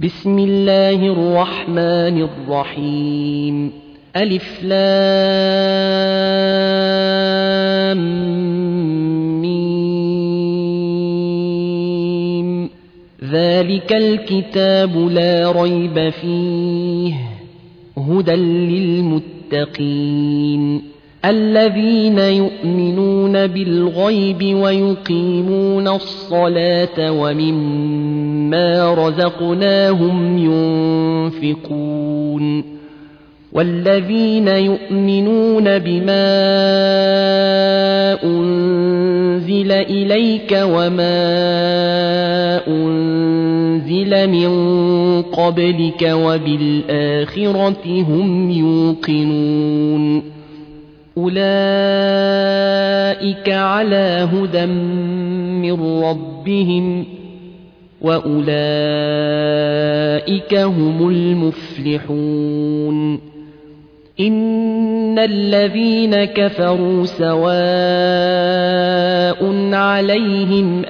بسم الله الرحمن الرحيم. ألف لام ميم. ذلك الكتاب لا ريب فيه هدى للمتقين الذين يؤمنون بالغيب ويقيمون الصلاة ومما رزقناهم ينفقون والذين يؤمنون بما أنزل إليك وما أنزل من قبلك وبالآخرة هم يوقنون أولئك على هدى من ربهم وأولئك هم المفلحون. إن الذين كفروا سواء عليهم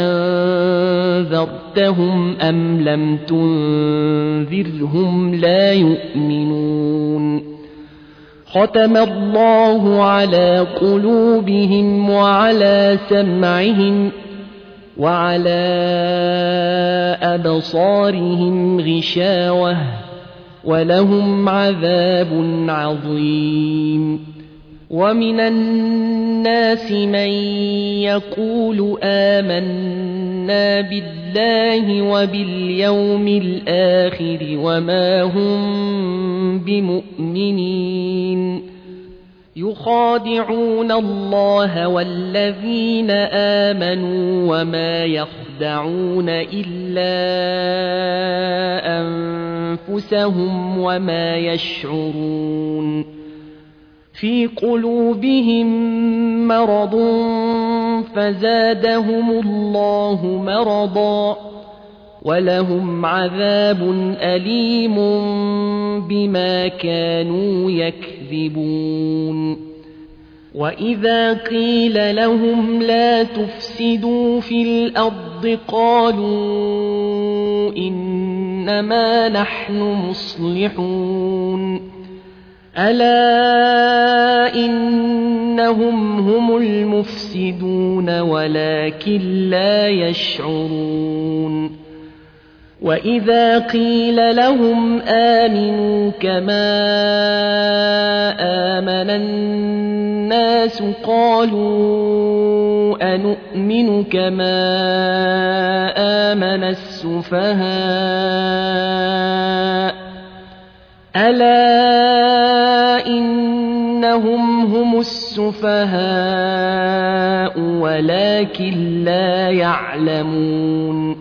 أأنذرتهم أم لم تنذرهم لا يؤمنون. ختم الله على قلوبهم وعلى سمعهم وعلى أبصارهم غشاوة ولهم عذاب عظيم. ومن الناس من يقول آمنا بالله وباليوم الآخر وما هم بمؤمنين يخادعون الله والذين آمنوا وما يخدعون إلا أنفسهم وما يشعرون. في قلوبهم مرض فزادهم الله مرضا ولهم عذاب أليم بما كانوا يكذبون. وإذا قيل لهم لا تفسدوا في الأرض قالوا إنما نحن مصلحون ألا إنهم هم المفسدون ولكن لا يشعرون. وإذا قيل لهم آمنوا كما آمن الناس قالوا أنؤمن كما آمن السفهاء ألا إنهم هم السفهاء ولكن لا يعلمون.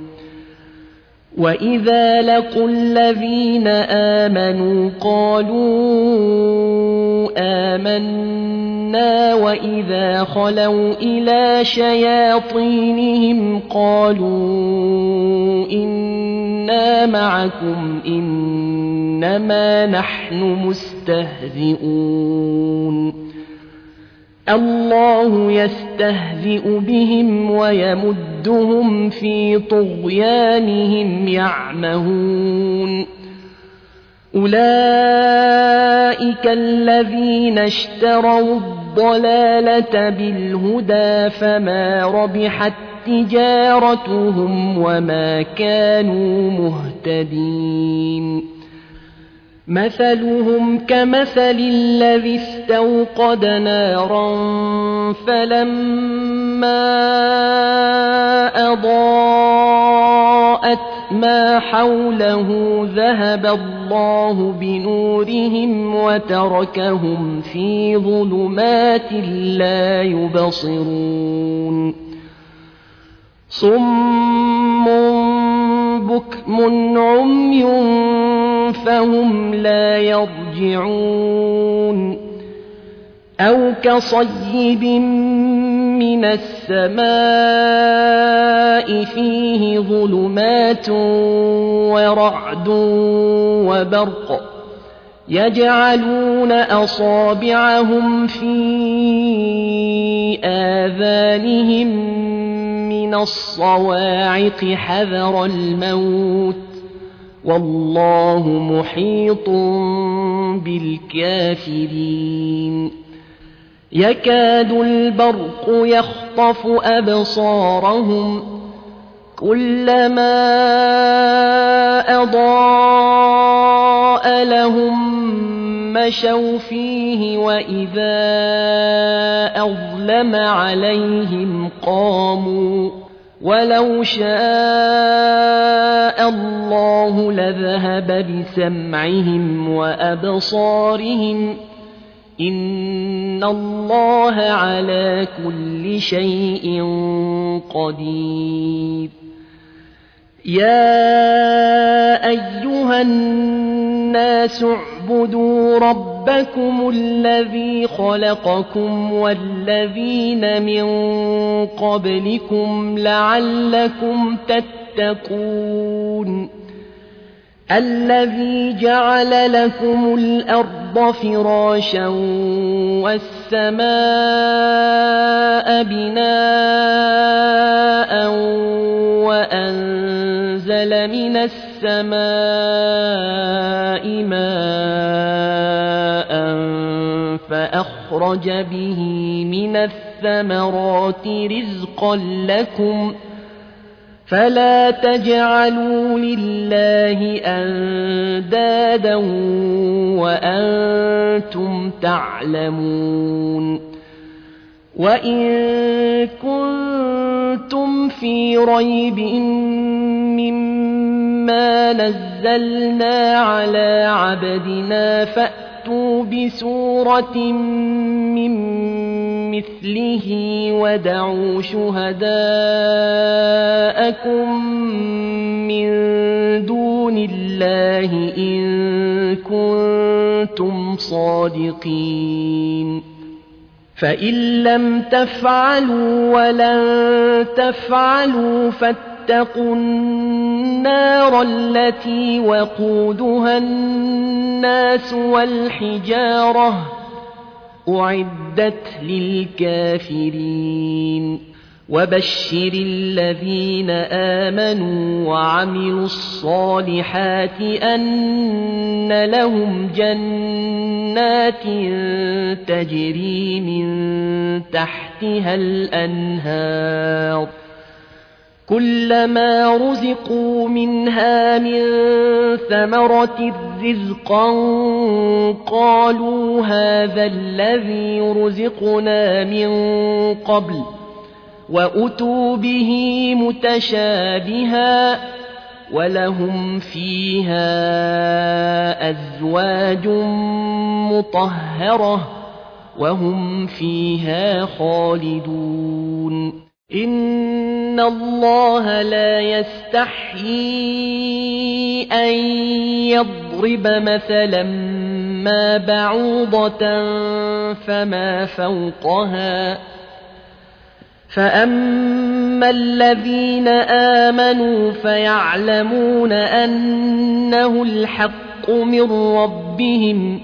وإذا لقوا الذين آمنوا قالوا آمنا وإذا خلوا إلى شياطينهم قالوا إنا معكم إنما نحن مستهزئون. الله يستهزئ بهم ويمدهم في طغيانهم يعمهون. أولئك الذين اشتروا الضلالة بالهدى فما ربحت تجارتهم وما كانوا مهتدين. مثلهم كمثل الذي استوقد نارا فلما أضاءت ما حوله ذهب الله بنورهم وتركهم في ظلمات لا يبصرون. صم بكم عمي فهم لا يرجعون. أو كصيب من السماء فيه ظلمات ورعد وبرق يجعلون أصابعهم في آذانهم من الصواعق حذر الموت والله محيط بالكافرين يكاد البرق يخطف أبصارهم كلما أضاء لهم مشوا فيه وإذا أظلم عليهم قاموا ولو شاء الله لذهب بسمعهم وأبصارهم إن الله على كل شيء قدير يا أيها الناس اعبدوا ربكم الذي خلقكم والذين من قبلكم لعلكم تتقون الذي جعل لكم الأرض فراشا والسماء بناء وأنزل من السماء ماء فأخرج به من الثمرات رزقا لكم فلا تجعلوا لله أندادا وأنتم تعلمون وإن كنتم في ريب مما نزلنا على عبدنا فأتوا بسورة من مثله ودعوا شهداءكم من دون الله إن كنتم صادقين فإن لم تفعلوا ولن تفعلوا فاتقوا النار التي وقودها الناس والحجارة أعدت للكافرين وبشر الذين آمنوا وعملوا الصالحات أن لهم جنات تجري من تحتها الأنهار كلما رزقوا منها من ثمرة رزقا قالوا هذا الذي رزقنا من قبل وأتوا به متشابها ولهم فيها أزواج مطهرة وهم فيها خالدون إن الله لا يستحيي أن يضرب مثلا ما بعوضة فما فوقها فأما الذين آمنوا فيعلمون أنه الحق من ربهم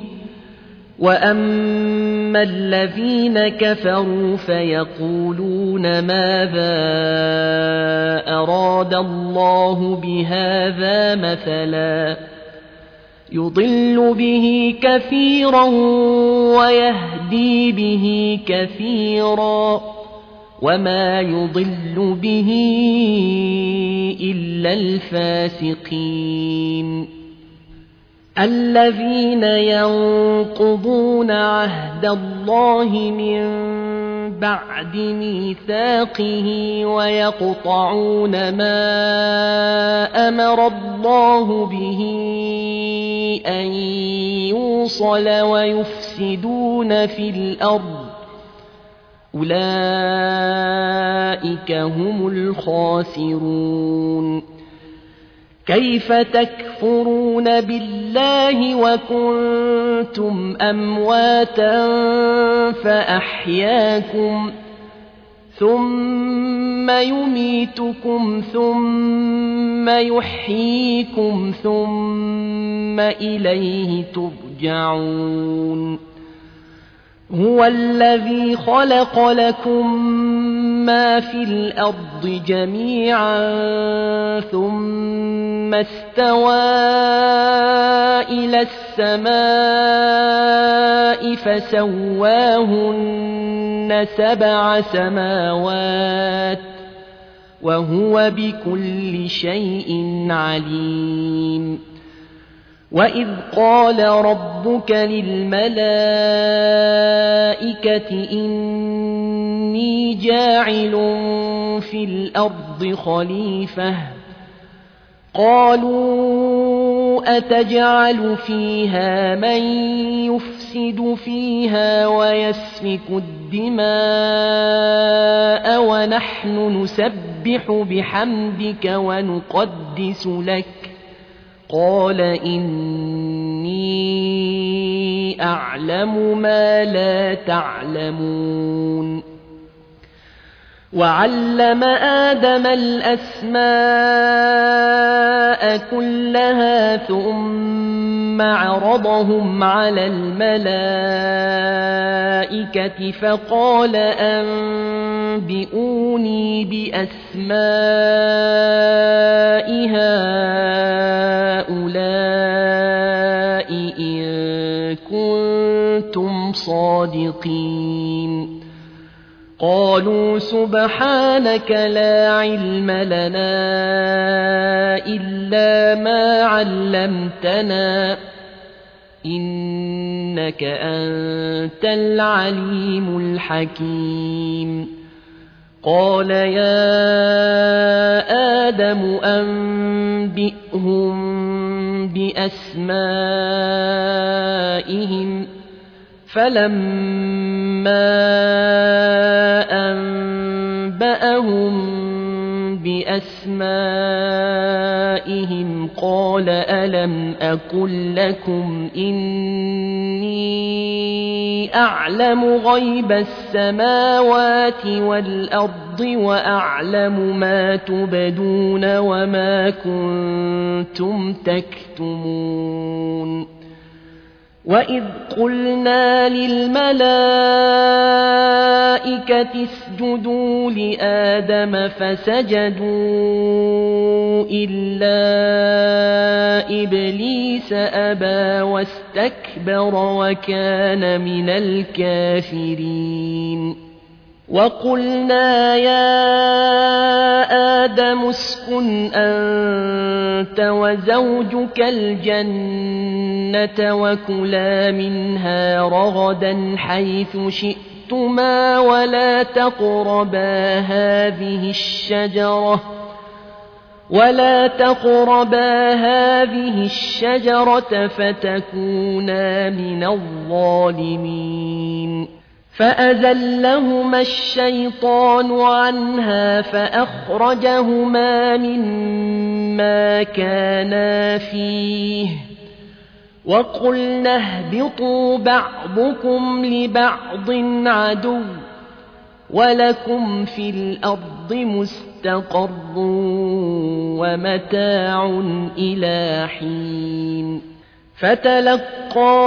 وأما الذين كفروا فيقولون ماذا أراد الله بهذا مثلا يضل به كثيرا ويهدي به كثيرا وما يضل به إلا الفاسقين الذين ينقضون عهد الله من بعد ميثاقه ويقطعون ما أمر الله به أن يوصل ويفسدون في الأرض أولئك هم الخاسرون كيف تكفرون بالله وكنتم أمواتا فأحياكم ثم يميتكم ثم يحييكم ثم إليه ترجعون هو الذي خلق لكم ما في الأرض جميعا ثم استوى إلى السماء فسواهن 7 سماوات وهو بكل شيء عليم وإذ قال ربك للملائكة إني جاعل في الأرض خليفة قالوا أتجعل فيها من يفسد فيها ويسفك الدماء ونحن نسبح بحمدك ونقدس لك قال إني أعلم ما لا تعلمون وعلم آدم الأسماء كلها ثم عرضهم على الملائكة فقال أنبئوني بأسماء هؤلاء إن كنتم صادقين قالوا سبحانك لا علم لنا إلا ما علمتنا إنك أنت العليم الحكيم قال يا آدم أنبئهم بأسمائهم فلما أنبأهم بأسمائهم قال ألم أقل لكم إني أعلم غيب السماوات والأرض وأعلم ما تبدون وما كنتم تكتمون وإذ قلنا للملائكة اسجدوا لآدم فسجدوا إلا إبليس أبى واستكبر وكان من الكافرين وقلنا يا آدم اسكن أنت وزوجك الجنة وكلا منها رغدا حيث شئتما ولا تقربا هذه الشجرة فتكونا من الظالمين فأزلهما الشيطان عنها فأخرجهما مما كانا فيه وقلنا اهبطوا بعضكم لبعض عدو ولكم في الأرض مستقر ومتاع إلى حين فتلقى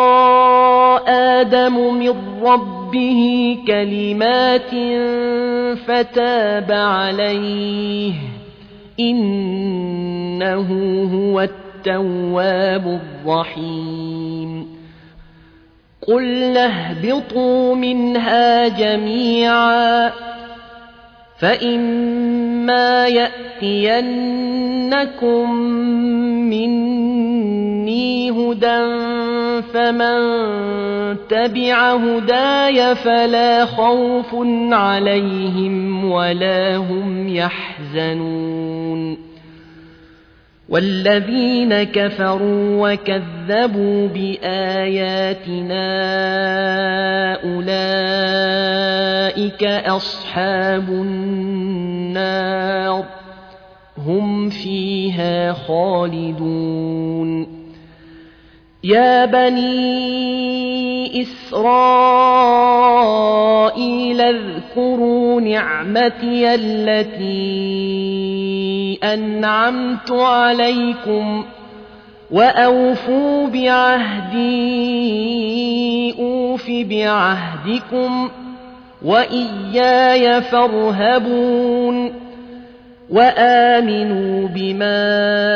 آدم من ربه كلمات فتاب عليه إنه هو التواب الرحيم قلنا اهبطوا منها جميعا فإما يأتينكم مني هدى فمن تبع هداي فلا خوف عليهم ولا هم يحزنون والذين كفروا وكذبوا بآياتنا أولئك أصحاب النار هم فيها خالدون يا بني إسرائيل اذكروا نعمتي التي أنعمت عليكم وأوفوا بعهدي أوف بعهدكم وإياي فارهبون وآمنوا بما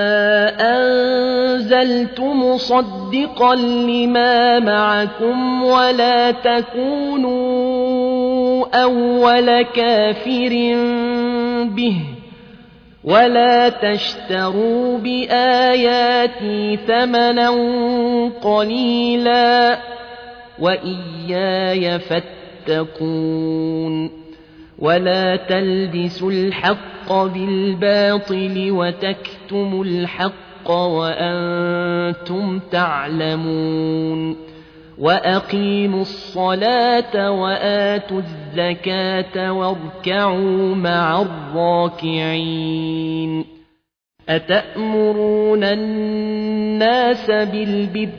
أنزلت مصدقا لما معكم ولا تكونوا أول كافر به ولا تشتروا بآياتي ثمنا قليلا وإياي فاتقون ولا تلبسوا الحق بالباطل وتكتموا الحق وأنتم تعلمون وأقيموا الصلاة وآتوا الزكاة واركعوا مع الراكعين أتأمرون الناس بالبر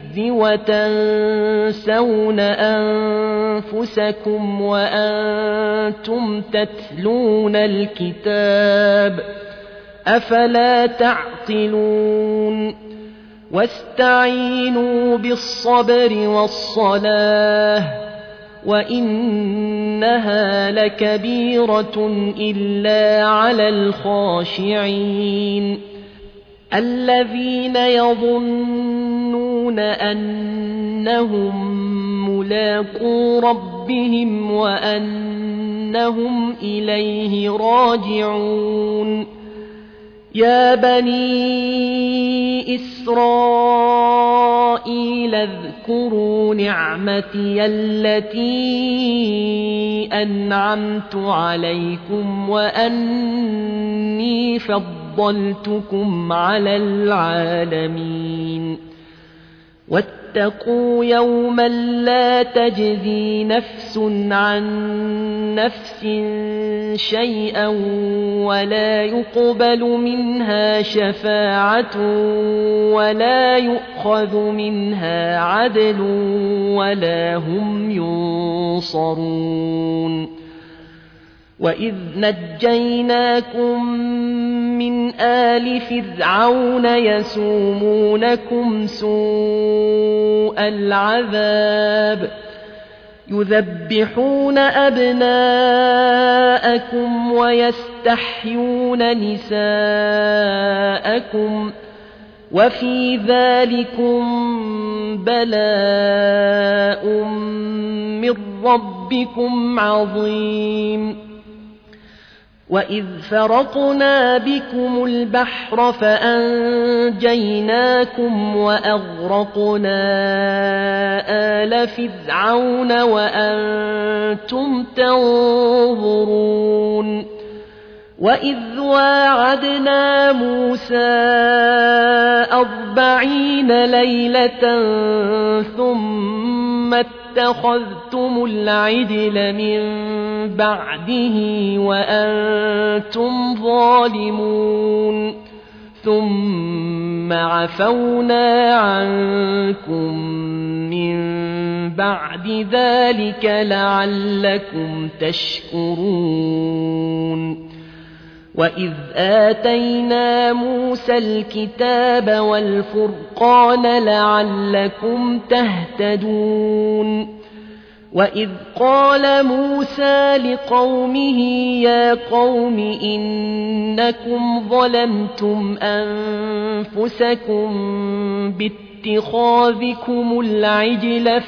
وتنسون أنفسكم وأنتم تتلون الكتاب أفلا تعقلون واستعينوا بالصبر والصلاة وإنها لكبيرة إلا على الخاشعين الذين يظنون أنهم ملاقو ربهم وأنهم إليه راجعون يا بني إسرائيل اذكروا نعمتي التي أنعمت عليكم وأني فضلتكم على العالمين واتقوا يوما لا تجزي نفس عن نفس شيئا ولا يقبل منها شفاعة ولا يؤخذ منها عدل ولا هم ينصرون وإذ نجيناكم من آل فرعون يسومونكم سوء العذاب يذبحون أبناءكم ويستحيون نساءكم وفي ذلكم بلاء من ربكم عظيم وإذ فرقنا بكم البحر فأنجيناكم وأغرقنا آل فرعون وأنتم تنظرون وإذ واعدنا موسى 40 ليلة ثم اتخذتم العجل من بعده وأنتم ظالمون ثم عفونا عنكم من بعد ذلك لعلكم تشكرون وإذ آتينا موسى الكتاب والفرقان لعلكم تهتدون وإذ قال موسى لقومه يا قوم إنكم ظلمتم أنفسكم باتخاذكم العجل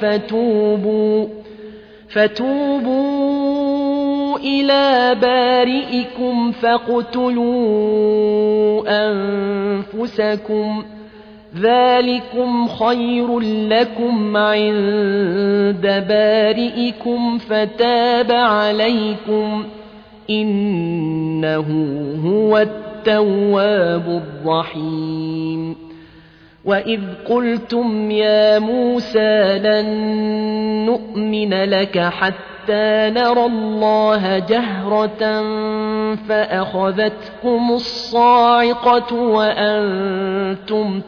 فتوبوا إلى بارئكم فاقتلوا أنفسكم ذلكم خير لكم عند بارئكم فتاب عليكم إنه هو التواب الرحيم وإذ قلتم يا موسى لن نؤمن لك حتى نرى الله جهرة فأخذتكم الصاعقة وأنتم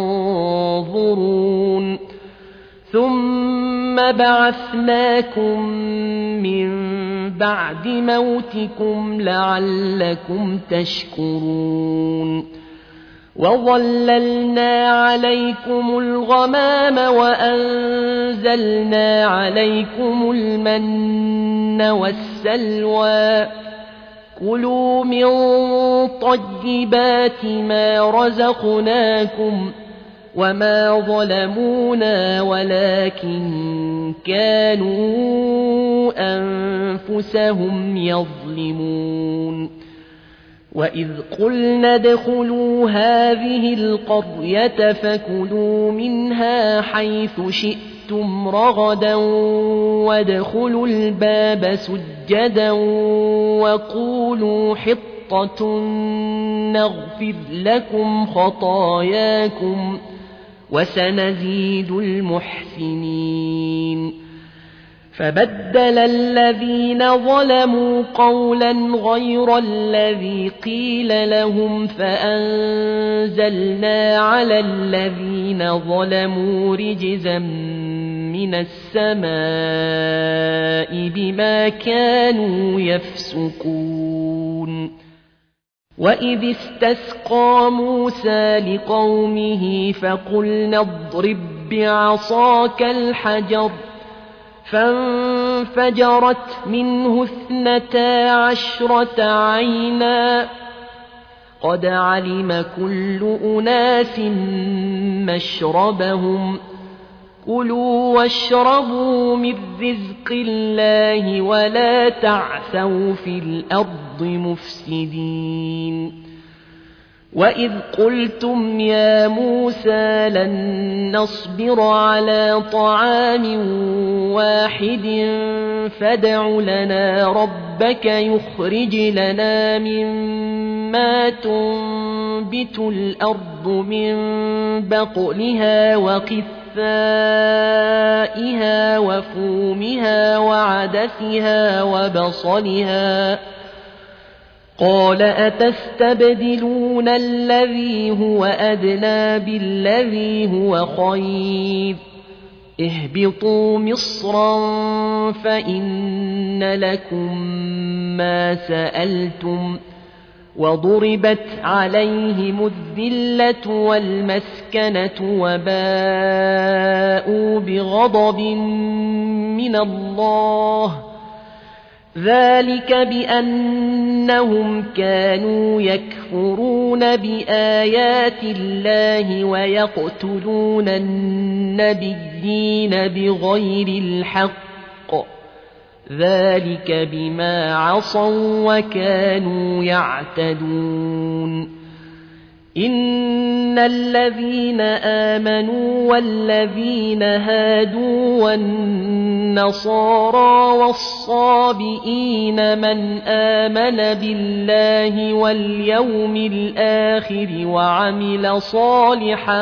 تنظرون ثم بعثناكم من بعد موتكم لعلكم تشكرون وظللنا عليكم الغمام وأنزلنا عليكم المن والسلوى كلوا من طيبات ما رزقناكم وما ظلمونا ولكن كانوا أنفسهم يظلمون وإذ قلنا ادخلوا هذه القرية فكلوا منها حيث شئتم رغدا وادخلوا الباب سجدا وقولوا حطة نغفر لكم خطاياكم وسنزيد المحسنين فبدل الذين ظلموا قولا غير الذي قيل لهم فأنزلنا على الذين ظلموا رجزا من السماء بما كانوا يفسقون وإذ استسقى موسى لقومه فقلنا اضرب بعصاك الحجر فانفجرت منه 12 عينا قد علم كل أناس مشربهم كلوا واشربوا من رزق الله ولا تعثوا في الأرض مفسدين وإذ قلتم يا موسى لن نصبر على طعام واحد فادع لنا ربك يخرج لنا مما تنبت الأرض من بقلها وقثائها وفومها وعدسها وبصلها قال أتستبدلون الذي هو أدنى بالذي هو خير اهبطوا مصرا فإن لكم ما سألتم وضربت عليهم الذلة والمسكنة وباءوا بغضب من الله ذلك بأنهم كانوا يكفرون بآيات الله ويقتلون النبيين بغير الحق ذلك بما عصوا وكانوا يعتدون إن الذين آمنوا والذين هادوا والنصارى والصابئين من آمن بالله واليوم الآخر وعمل صالحا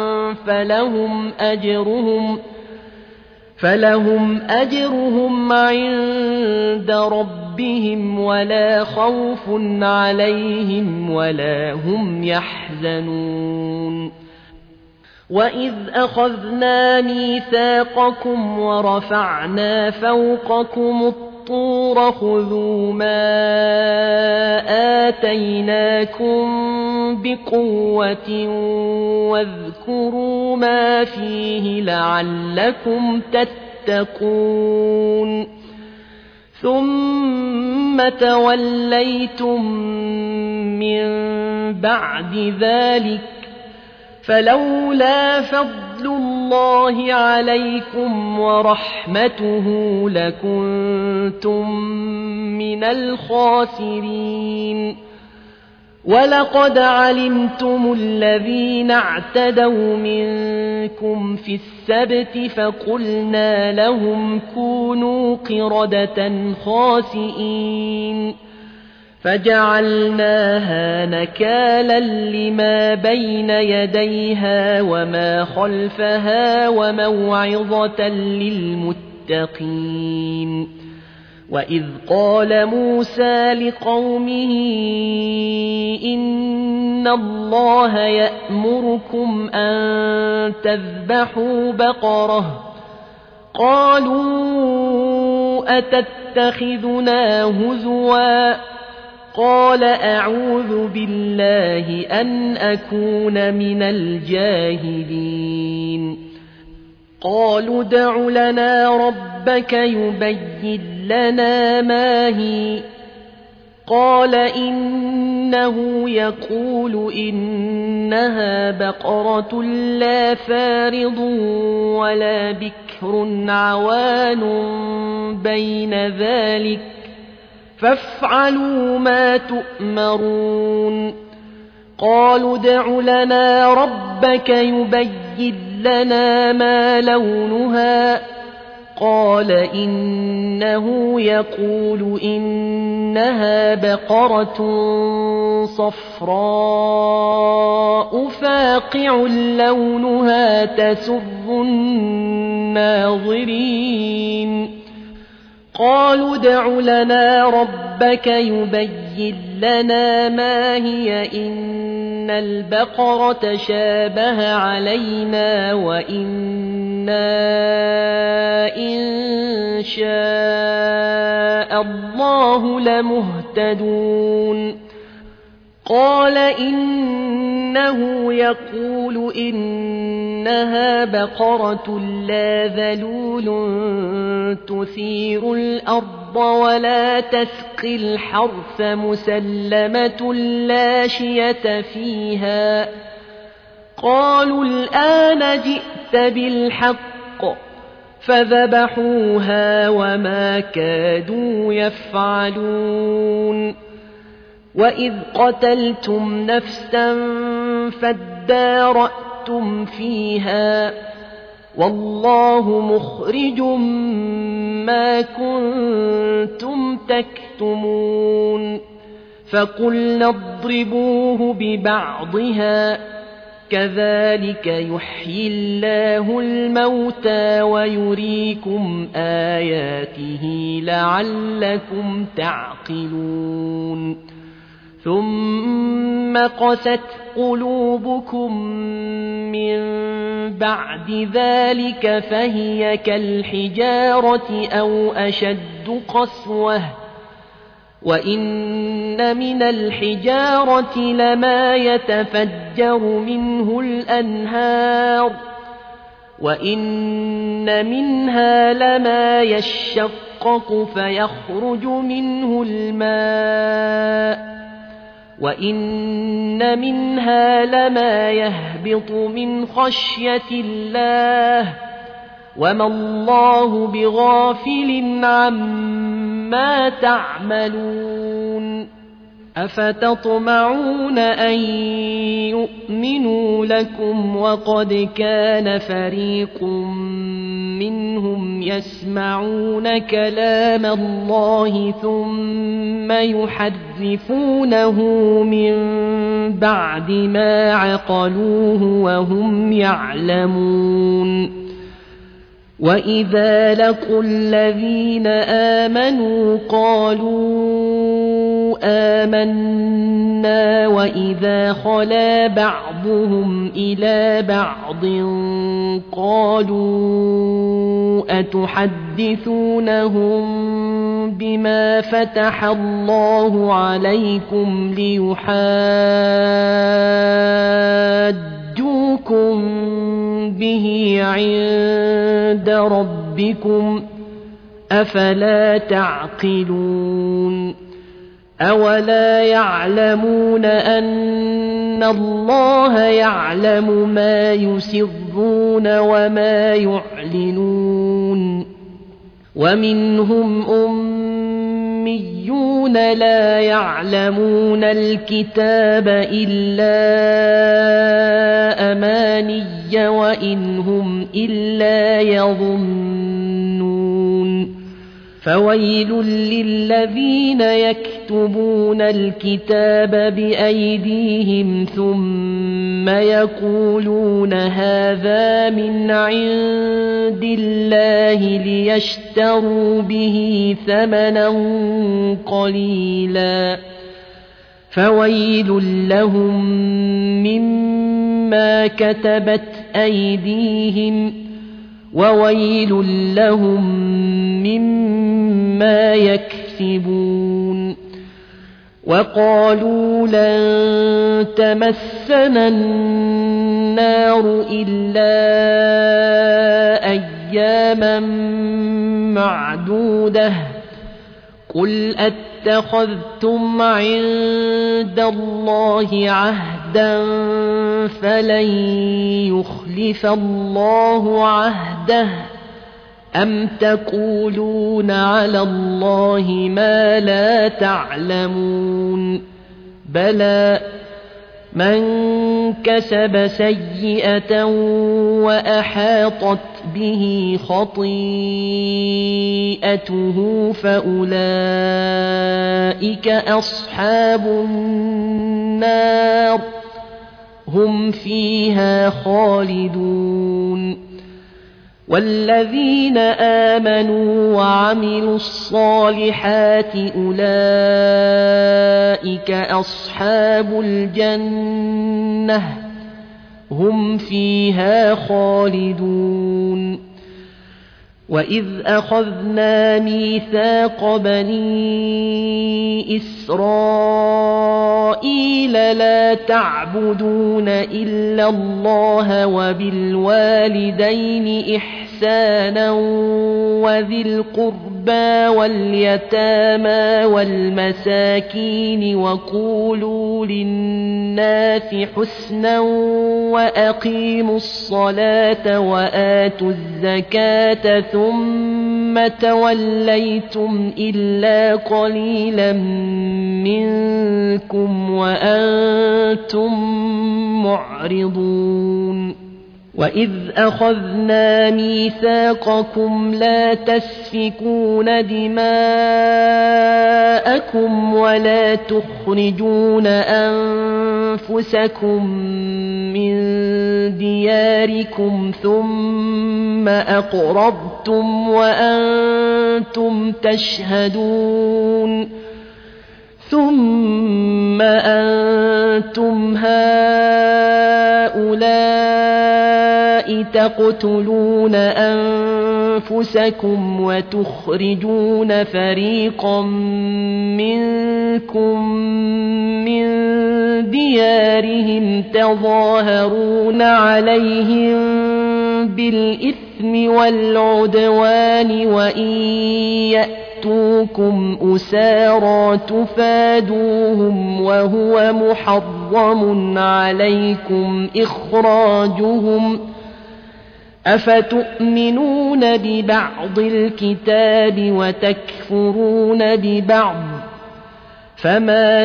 فلهم أجرهم عند ربهم ولا خوف عليهم ولا هم يحزنون وإذ أخذنا ميثاقكم ورفعنا فوقكم الطور خذوا ما آتيناكم بقوة واذكروا ما فيه لعلكم تتقون ثم توليتم من بعد ذلك فلولا فضل الله عليكم ورحمته لكنتم من الخاسرين ولقد علمتم الذين اعتدوا منكم في السبت فقلنا لهم كونوا قردة خاسئين فجعلناها نكالا لما بين يديها وما خلفها وموعظة للمتقين وإذ قال موسى لقومه إن الله يأمركم أن تذبحوا بقرة قالوا أتتخذنا هزوا قال أعوذ بالله أن أكون من الجاهلين قالوا ادع لنا ربك يبين لنا ما هي قال إنه يقول إنها بقرة لا فارض ولا بكر عوان بين ذلك فافعلوا ما تؤمرون قالوا ادع لنا ربك يبين لنا ما لونها قال إنه يقول إنها بقرة صفراء فاقع لونها تسر الناظرين قالوا ادع لنا ربك يبين لنا ما هي إن البقرة شابه علينا وإنا إن شاء الله لمهتدون قال إنه يقول إنها بقرة لا ذلول تثير الأرض ولا تسقي الحرث مسلمة لا شية فيها قالوا الآن جئت بالحق فذبحوها وما كادوا يفعلون وإذ قتلتم نفسا فادارأتم فيها والله مخرج ما كنتم تكتمون فقلنا اضربوه ببعضها كذلك يحيي الله الموتى ويريكم آياته لعلكم تعقلون ثم قست قلوبكم من بعد ذلك فهي كالحجارة أو أشد قسوة وإن من الحجارة لما يتفجر منه الأنهار وإن منها لما يشقق فيخرج منه الماء وإن منها لما يهبط من خشية الله وما الله بغافل عما تعملون أفتطمعون أن يؤمنوا لكم وقد كان فريق منهم يسمعون كلام الله ثم يحرفونه من بعد ما عقلوه وهم يعلمون وإذا لقوا الذين آمنوا قالوا آمنا وإذا خلا بعضهم إلى بعض قالوا أتحدثونهم بما فتح الله عليكم ليحاجوكم به عند ربكم أفلا تعقلون أولا يعلمون أن الله يعلم ما يسرون وما يعلنون ومنهم أميون لا يعلمون الكتاب إلا أماني وإن هم إلا يظنون فويل للذين يكتبون الكتاب بأيديهم ثم يقولون هذا من عند الله ليشتروا به ثمنا قليلا فويل لهم مما كتبت أيديهم وويل لهم مما يكسبون وقالوا لن تمسنا النار إلا أياما معدودة قل أتخذتم عند الله عهدا فلن يخلف الله عهده أم تقولون على الله ما لا تعلمون بلى من كسب سيئة وأحاطت به خطيئته فأولئك أصحاب النار هم فيها خالدون والذين آمنوا وعملوا الصالحات أولئك أصحاب الجنة هم فيها خالدون وإذ أخذنا ميثاق بني إسرائيل لا تعبدون إلا الله وبالوالدين إحسانا وذي القربى واليتامى والمساكين وقولوا للناس حسنا وأقيموا الصلاة وآتوا الزكاة ثم توليتم إلا قليلا منكم وأنتم معرضون وإذ أخذنا ميثاقكم لا تسفكون دماءكم ولا تخرجون أنفسكم من دياركم ثم أقررتم وأنتم تشهدون ثم أنتم هؤلاء تقتلون أنفسكم وتخرجون فريقا منكم من ديارهم تظاهرون عليهم بالإثم والعدوان وإن يأتوكم أسارى تفادوهم وهو محرم عليكم إخراجهم أفتؤمنون ببعض الكتاب وتكفرون ببعض فما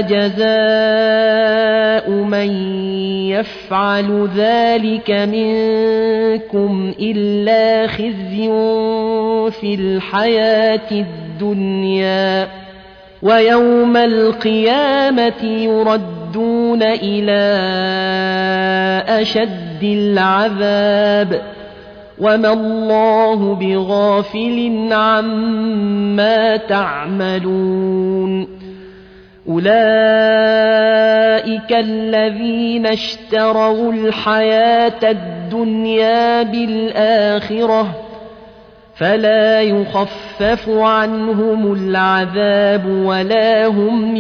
جزاء من يفعل ذلك منكم إلا خزي في الحياة الدنيا ويوم القيامة يردون إلى أشد العذاب وما الله بغافل عما تعملون أولئك الذين اشتروا الحياة الدنيا بالآخرة فلا يخفف عنهم العذاب ولا هم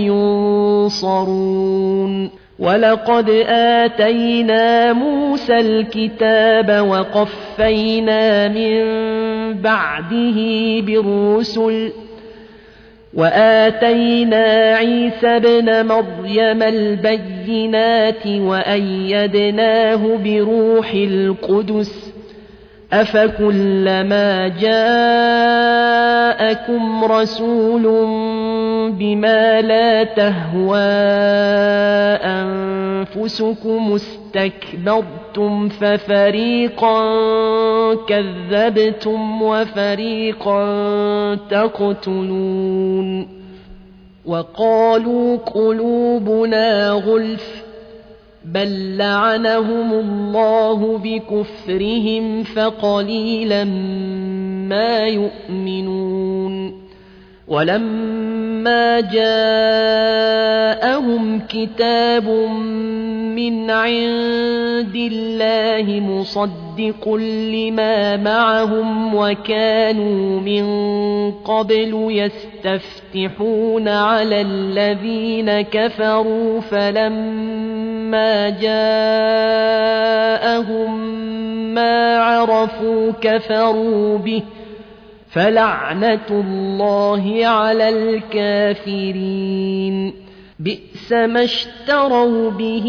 ينصرون ولقد آتينا موسى الكتاب وقفينا من بعده بالرسل وآتينا عيسى ابن مريم البينات وأيدناه بروح القدس أفكلما جاءكم رسول بما لا تهوى أنفسكم استكبرتم ففريقا كذبتم وفريقا تقتلون وقالوا قلوبنا غلف بل لعنهم الله بكفرهم فقليلا ما يؤمنون ولما فلما جاءهم كتاب من عند الله مصدق لما معهم وكانوا من قبل يستفتحون على الذين كفروا فلما جاءهم ما عرفوا كفروا به فلعنة الله على الكافرين بئس ما اشتروا به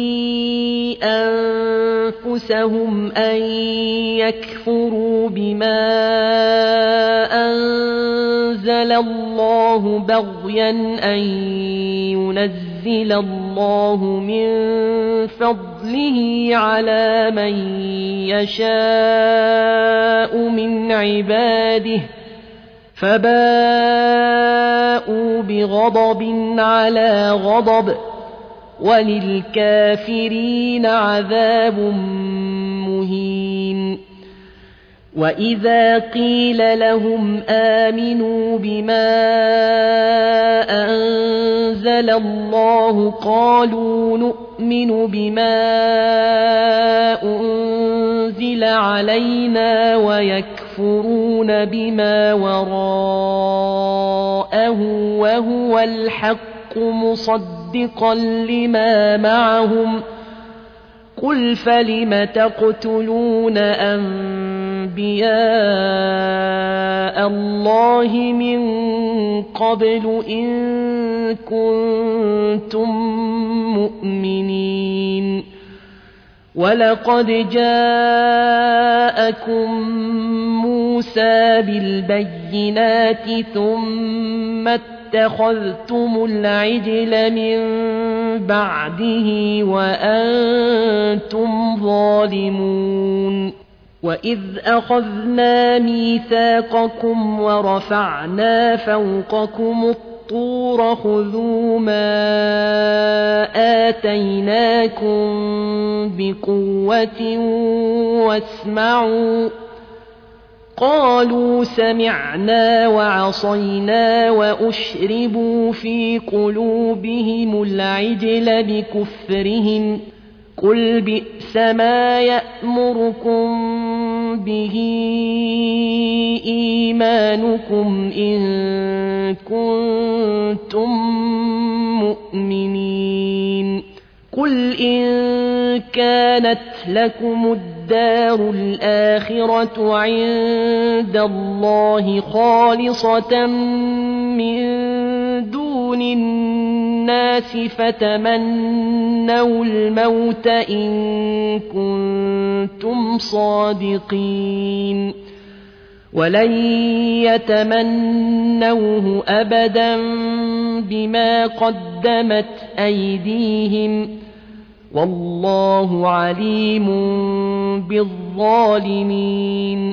أنفسهم أن يكفروا بما أنزل الله بغيا أن ينزل الله من فضله على من يشاء من عباده فباءوا بغضب على غضب وللكافرين عذاب مهين وإذا قيل لهم آمنوا بما أنزل الله قالوا نؤمن بما أنزل علينا ويكفرون بما وراءه وهو الحق مصدقا لما معهم قل فلم تقتلون أنبياء الله من قبل إن كنتم مؤمنين ولقد جاءكم موسى بالبينات ثم اتخذتم العجل من بعده وأنتم ظالمون وإذ أخذنا ميثاقكم ورفعنا فوقكم الطور خذوا ما آتيناكم بقوة واسمعوا قالوا سمعنا وعصينا وأشربوا في قلوبهم العجل بكفرهم قل بئس ما يأمركم به إيمانكم إن كنتم مؤمنين قل إن كانت لكم الدار الآخرة عند الله خالصة من دون الناس فتمنوا الموت إن كنتم صادقين ولن يتمنوه أبدا بما قدمت أيديهم والله عليم بالظالمين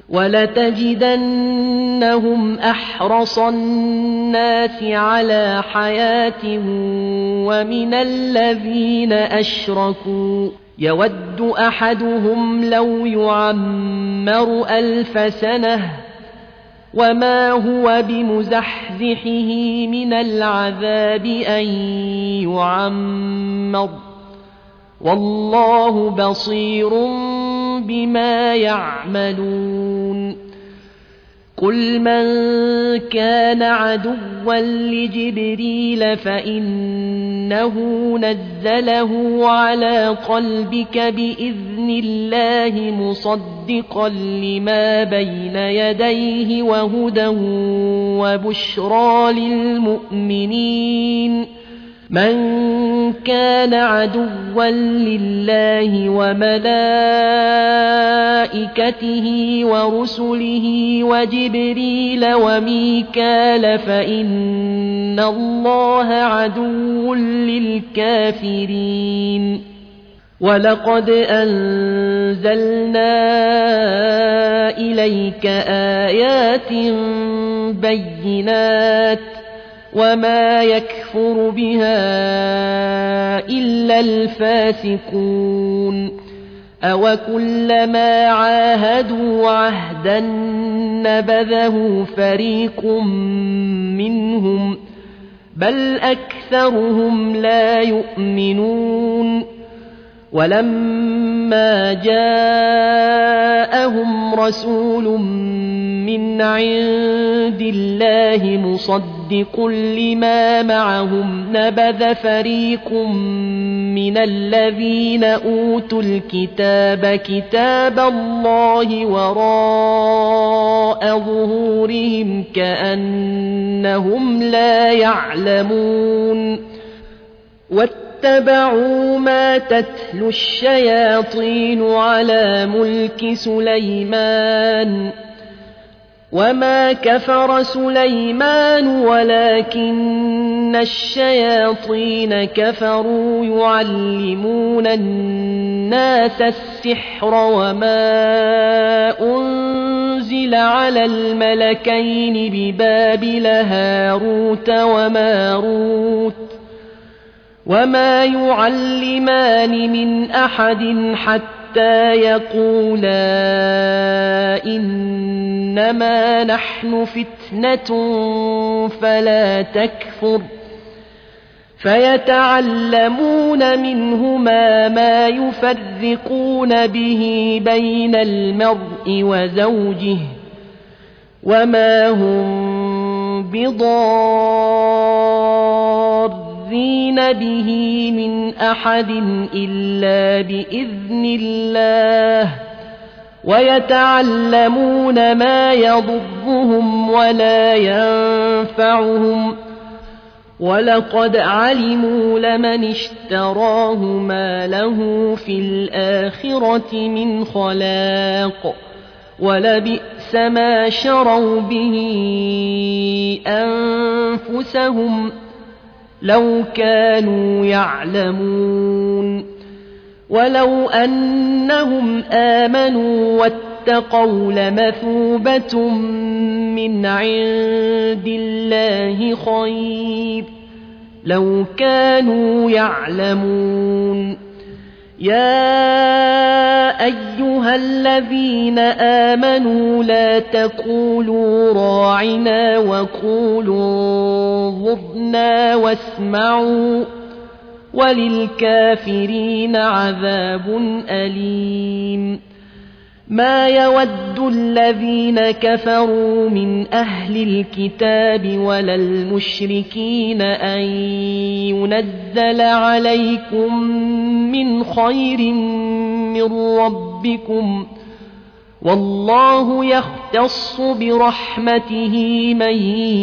ولتجدنهم أحرص الناس على حياة ومن الذين أشركوا يود أحدهم لو يعمر 1000 سنة وما هو بمزحزحه من العذاب أن يعمر والله بصير بما يعملون قل من كان عدوا لجبريل فإنه نزله على قلبك بإذن الله مصدقا لما بين يديه وهدى وبشرى للمؤمنين من كان عدوا لله وملائكته ورسله وجبريل وميكال فإن الله عدو للكافرين ولقد أنزلنا إليك آيات بينات وما يكفر بها إلا الفاسقون أوكلما عاهدوا عهدا نبذه فريق منهم بل أكثرهم لا يؤمنون ولما جاءهم رسول من عند الله مصدق لما معهم نبذ فريق من الذين أوتوا الكتاب كتاب الله وراء ظهورهم كأنهم لا يعلمون واتبعوا ما تتلو الشياطين على ملك سليمان وما كفر سليمان ولكن الشياطين كفروا يعلمون الناس السحر وما أنزل على الملكين ببابل هاروت وماروت وما يعلمان من أحد حتى يقولا إنما نحن فتنة فلا تكفر فيتعلمون منهما ما يفرقون به بين المرء وزوجه وما هم بضارين به من أحد إلا بإذن الله ويتعلمون ما يضرهم ولا ينفعهم ولقد علموا لمن اشتراه ما له في الآخرة من خلاق ولبئس ما شروا به أنفسهم لو كانوا يعلمون ولو أنهم آمنوا واتقوا لمثوبة من عند الله خير لو كانوا يعلمون يا أيها الذين آمنوا لا تقولوا راعنا وقولوا انظرنا واسمعوا وللكافرين عذاب أليم ما يود الذين كفروا من أهل الكتاب ولا المشركين أن ينزل عليكم من خير من ربكم والله يختص برحمته من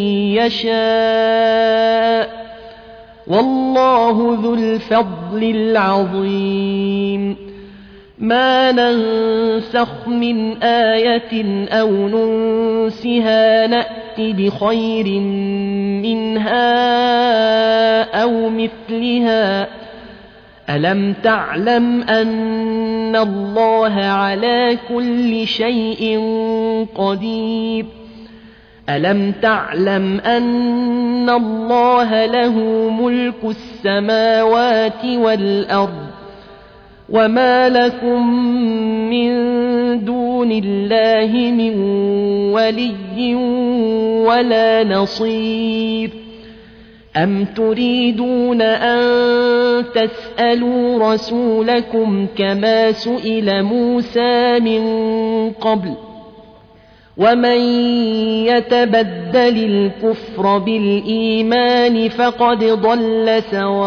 يشاء والله ذو الفضل العظيم ما ننسخ من آية أو ننسها نأت بخير منها أو مثلها ألم تعلم أن الله على كل شيء قدير ألم تعلم أن الله له ملك السماوات والأرض وما لكم من دون الله من ولي ولا نصير أم تريدون أن تسألوا رسولكم كما سئل موسى من قبل ومن يتبدل الكفر بالإيمان فقد ضل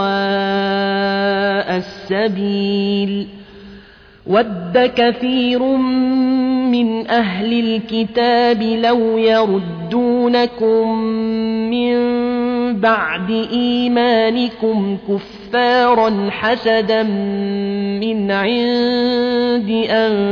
سواء السبيل ود كثير من أهل الكتاب لو يردونكم من بعد إيمانكم كفارا حسدا من عند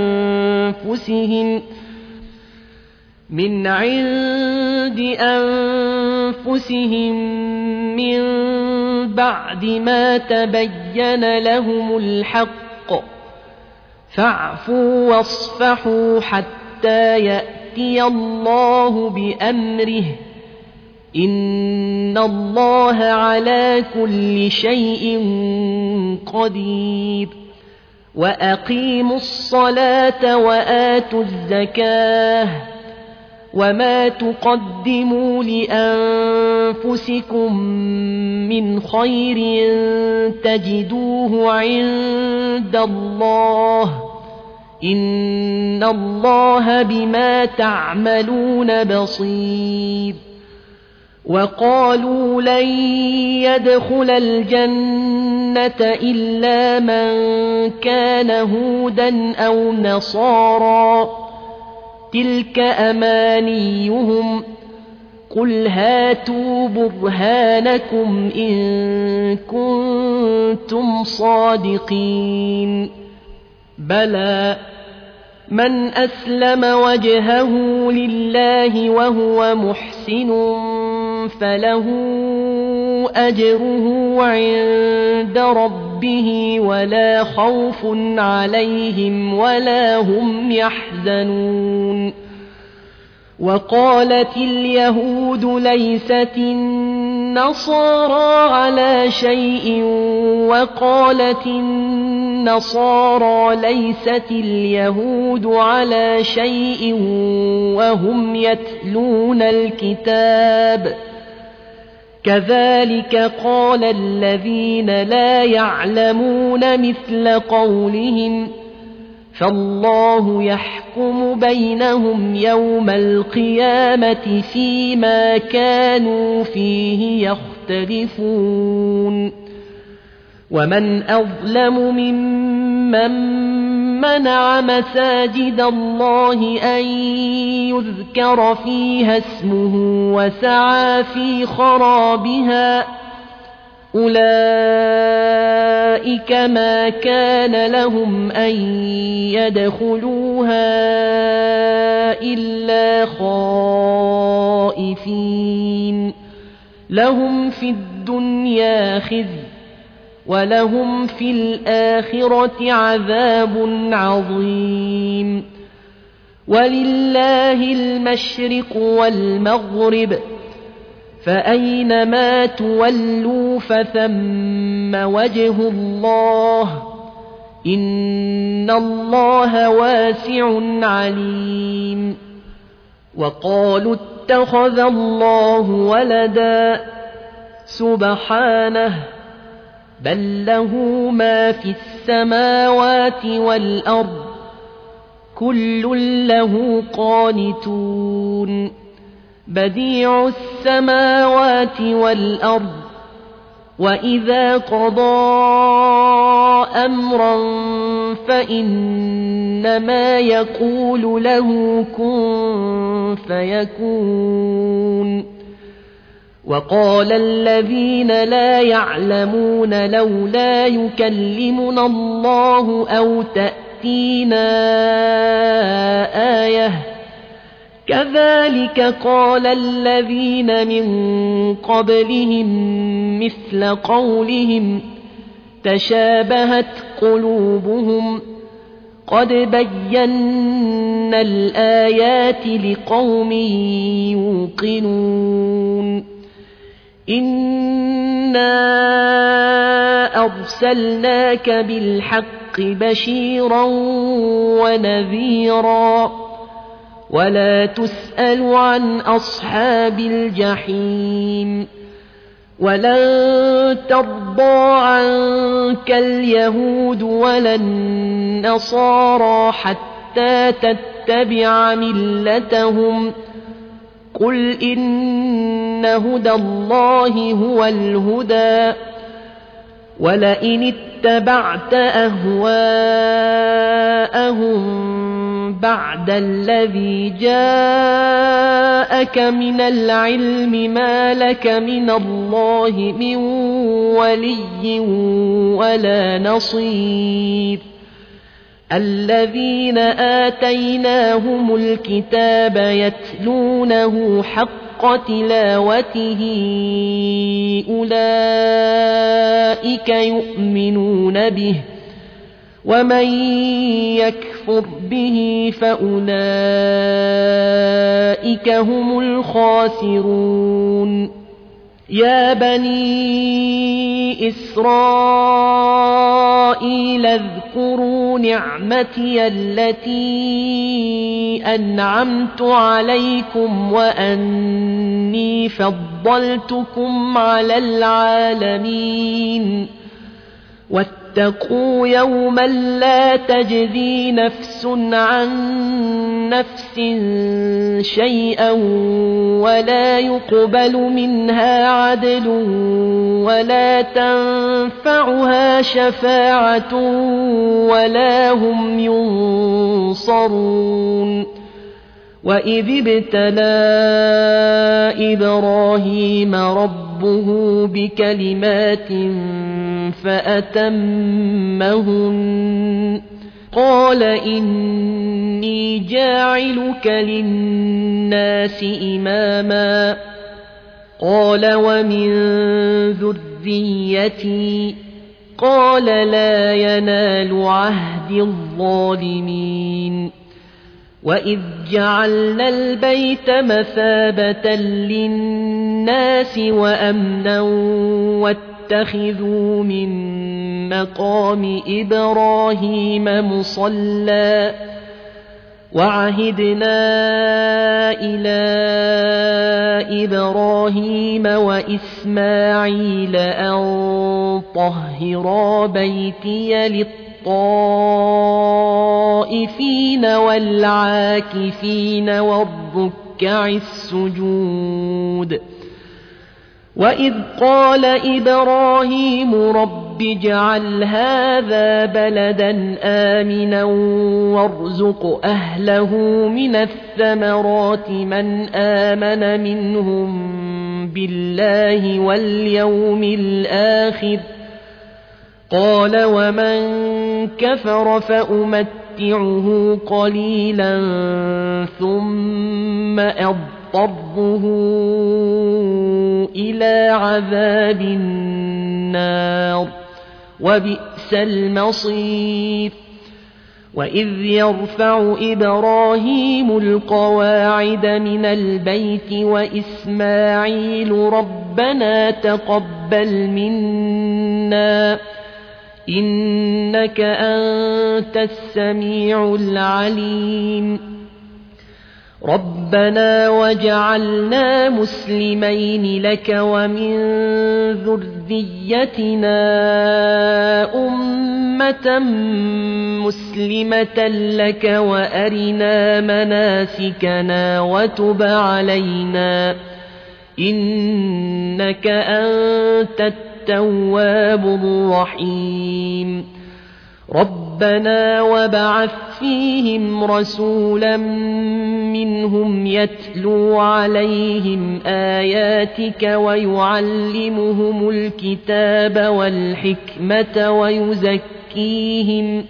أنفسهم من بعد ما تبين لهم الحق فاعفوا واصفحوا حتى يأتي الله بأمره إن الله على كل شيء قدير وأقيموا الصلاة وآتوا الزكاة وما تقدموا لأنفسكم من خير تجدوه عند الله إن الله بما تعملون بصير وقالوا لن يدخل الجنة إلا من كان هودا أو نصارى تلك أمانيهم قل هاتوا برهانكم إن كنتم صادقين بلى من أسلم وجهه لله وهو محسن فله أجره عند ربه ولا خوف عليهم ولا هم يحزنون وقالت اليهود ليست النصارى على شيء وقالت النصارى ليست اليهود على شيء وهم يتلون الكتاب كذلك قال الذين لا يعلمون مثل قولهم فالله يحكم بينهم يوم القيامة فيما كانوا فيه يختلفون ومن أظلم ممن منع مساجد الله أن يذكر فيها اسمه وسعى في خرابها أولئك ما كان لهم أن يدخلوها إلا خائفين لهم في الدنيا خزي ولهم في الآخرة عذاب عظيم ولله المشرق والمغرب فأينما تولوا فثم وجه الله إن الله واسع عليم وقالوا اتخذ الله ولدا سبحانه بل له ما في السماوات والأرض كل له قانتون بديع السماوات والأرض وإذا قضى أمرا فإنما يقول له كن فيكون وقال الذين لا يعلمون لولا يكلمنا الله أو تأتينا آية كذلك قال الذين من قبلهم مثل قولهم تشابهت قلوبهم قد بينا الآيات لقوم يوقنون إنا أرسلناك بالحق بشيرا ونذيرا ولا تسأل عن أصحاب الجحيم ولن ترضى عنك اليهود ولا النصارى حتى تتبع ملتهم قل إن هدى الله هو الهدى ولئن اتبعت أهواءهم بعد الذي جاءك من العلم ما لك من الله من ولي ولا نصير الذين آتيناهم الكتاب يتلونه حق تلاوته أولئك يؤمنون به ومن يكفر به فأولئك هم الخاسرون يا بني إسرائيل اذكروا نعمتي التي أنعمت عليكم وأني فضلتكم على العالمين واتقوا يوما لا تجزي نفس عن نفس شيئا ولا يقبل منها عدل ولا تنفعها شفاعة ولا هم ينصرون وإذ ابتلى إبراهيم ربه بكلمات فأتمهن قال إني جاعلك للناس إماما قال ومن ذريتي قال لا ينال عهد الظالمين وإذ جعلنا البيت مثابة للناس وأمنا واتخذوا من مقام إبراهيم مصلى وعهدنا إلى إبراهيم وإسماعيل أن طهرا بيتي للطائفين والعاكفين والركع السجود وإذ قال إبراهيم رب اجعل هذا بلدا آمنا وارزق أهله من الثمرات من آمن منهم بالله واليوم الآخر قال ومن كفر فأمتعه قليلا ثم أضطره إلى عذاب النار وبئس المصير وإذ يرفع إبراهيم القواعد من البيت وإسماعيل ربنا تقبل منا إنك أنت السميع العليم ربنا وجعلنا مسلمين لك ومن ذريتنا أمة مسلمة لك وأرنا مناسكنا وتب علينا إنك أنت التواب الرحيم ربنا وابعث فيهم رسولا منهم يتلو عليهم آياتك ويعلمهم الكتاب والحكمة ويزكيهم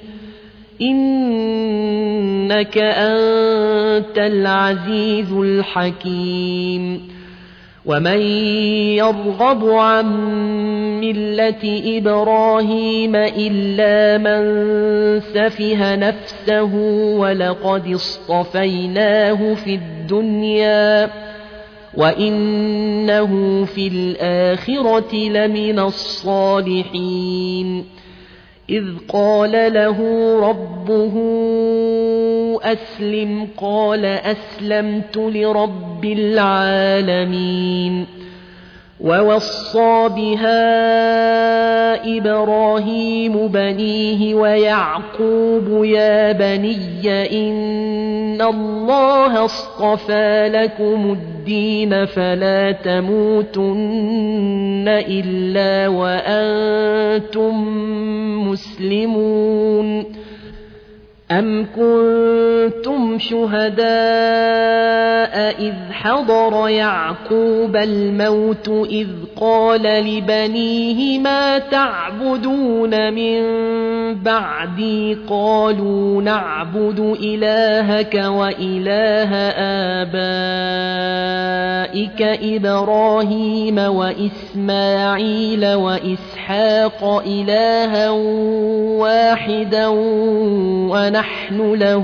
إنك أنت العزيز الحكيم ومن يرغب عن ملة إبراهيم إلا من سفه نفسه ولقد اصطفيناه في الدنيا وإنه في الآخرة لمن الصالحين إذ قال له ربه أسلم قال أسلمت لرب العالمين ووصى بها إبراهيم بنيه ويعقوب يا بني إن الله اصطفى لكم الدين فلا تموتن إلا وأنتم مسلمون أم كنتم شهداء إذ حضر يعقوب الموت إذ قال لبنيه ما تعبدون من بعدي قالوا نعبد إلهك وإله آبائك إبراهيم وإسماعيل وإسحاق إلها واحدا ونحن له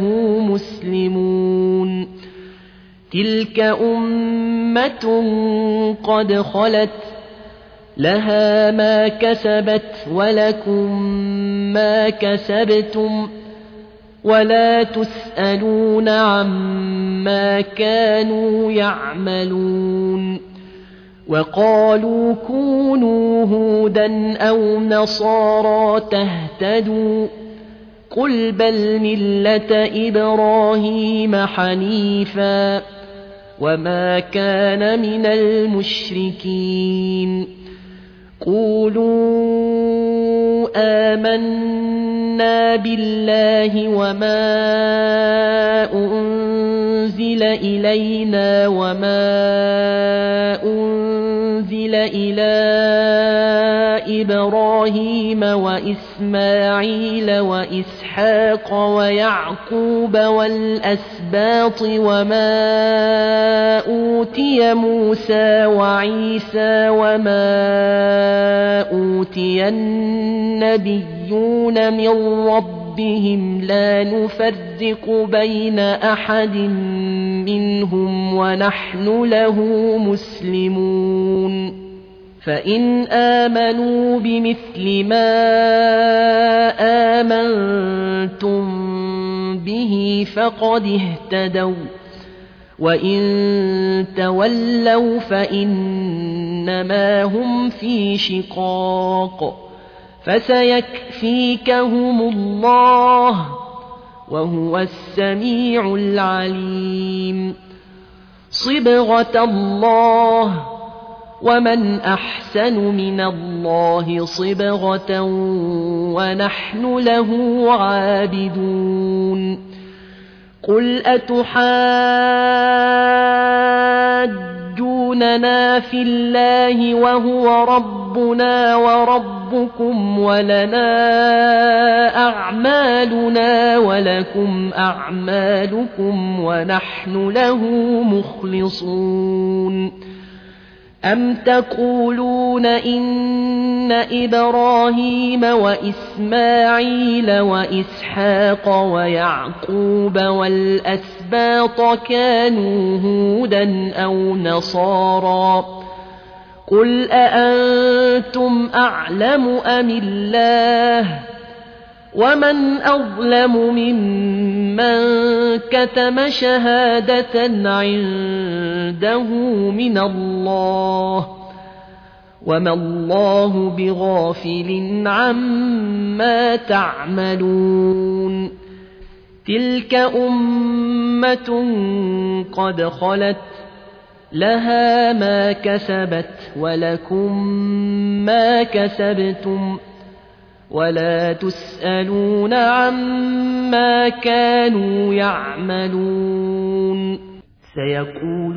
مسلمون تلك أمة قد خلت لها ما كسبت ولكم ما كسبتم ولا تسألون عما كانوا يعملون وقالوا كونوا هودا أو نصارى تهتدوا قل بل ملة إبراهيم حنيفا وما كان من المشركين قولوا آمنا بالله وما أنزل إلينا وما أنزل إلى إبراهيم وإسماعيل وإسحاق ويعقوب والأسباط وما أوتي موسى وعيسى وما أوتي النبيون من ربهم لا نفرق بين أحد منهم ونحن له مسلمون فإن آمنوا بمثل ما آمنتم به فقد اهتدوا وإن تولوا فإنما هم في شقاق فسيكفيكهم الله وهو السميع العليم صبغة الله ومن أحسن من الله صبغة ونحن له عابدون قل أتحاجوننا في الله وهو ربنا وربكم ولنا أعمالنا ولكم أعمالكم ونحن له مخلصون أم تقولون إن إبراهيم وإسماعيل وإسحاق ويعقوب والأسباط كانوا هودا أو نصارى قل أأنتم أعلم أم الله ومن أظلم ممن كتم شهادة عنده من الله وما الله بغافل عما تعملون تلك أمة قد خلت لها ما كسبت ولكم ما كسبتم ولا تسألون عما كانوا يعملون سيقول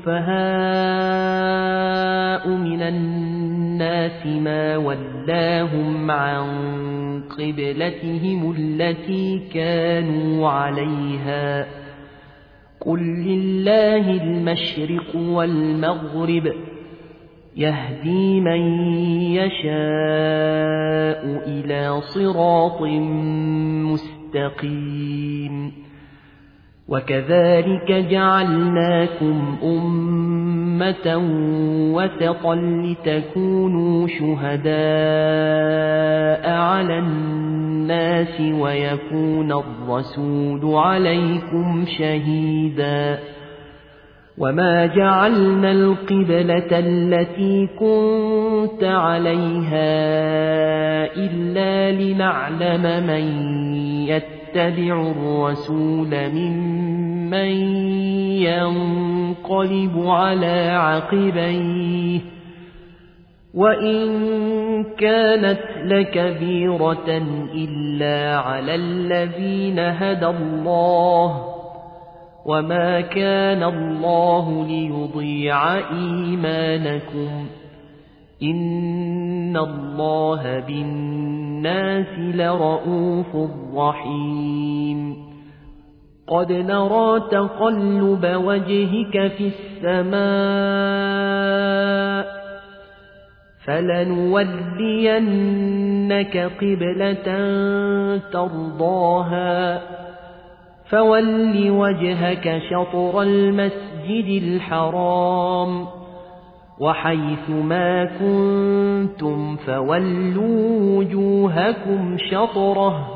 السفهاء من الناس ما ولاهم عن قبلتهم التي كانوا عليها قل لله المشرق والمغرب يهدي من يشاء إلى صراط مستقيم وكذلك جعلناكم أمة وسطا لتكونوا شهداء على الناس ويكون الرسول عليكم شهيدا وما جعلنا القبلة التي كنت عليها إلا لنعلم من يتبع الرسول ممن ينقلب على عقبيه وإن كانت لكبيرة إلا على الذين هدى الله وما كان الله ليضيع إيمانكم إن الله بالناس لرءوف رحيم قد نرى تقلب وجهك في السماء فلنولينك قبلة ترضاها فول وجهك شطر المسجد الحرام وحيث ما كنتم فولوا وجوهكم شطره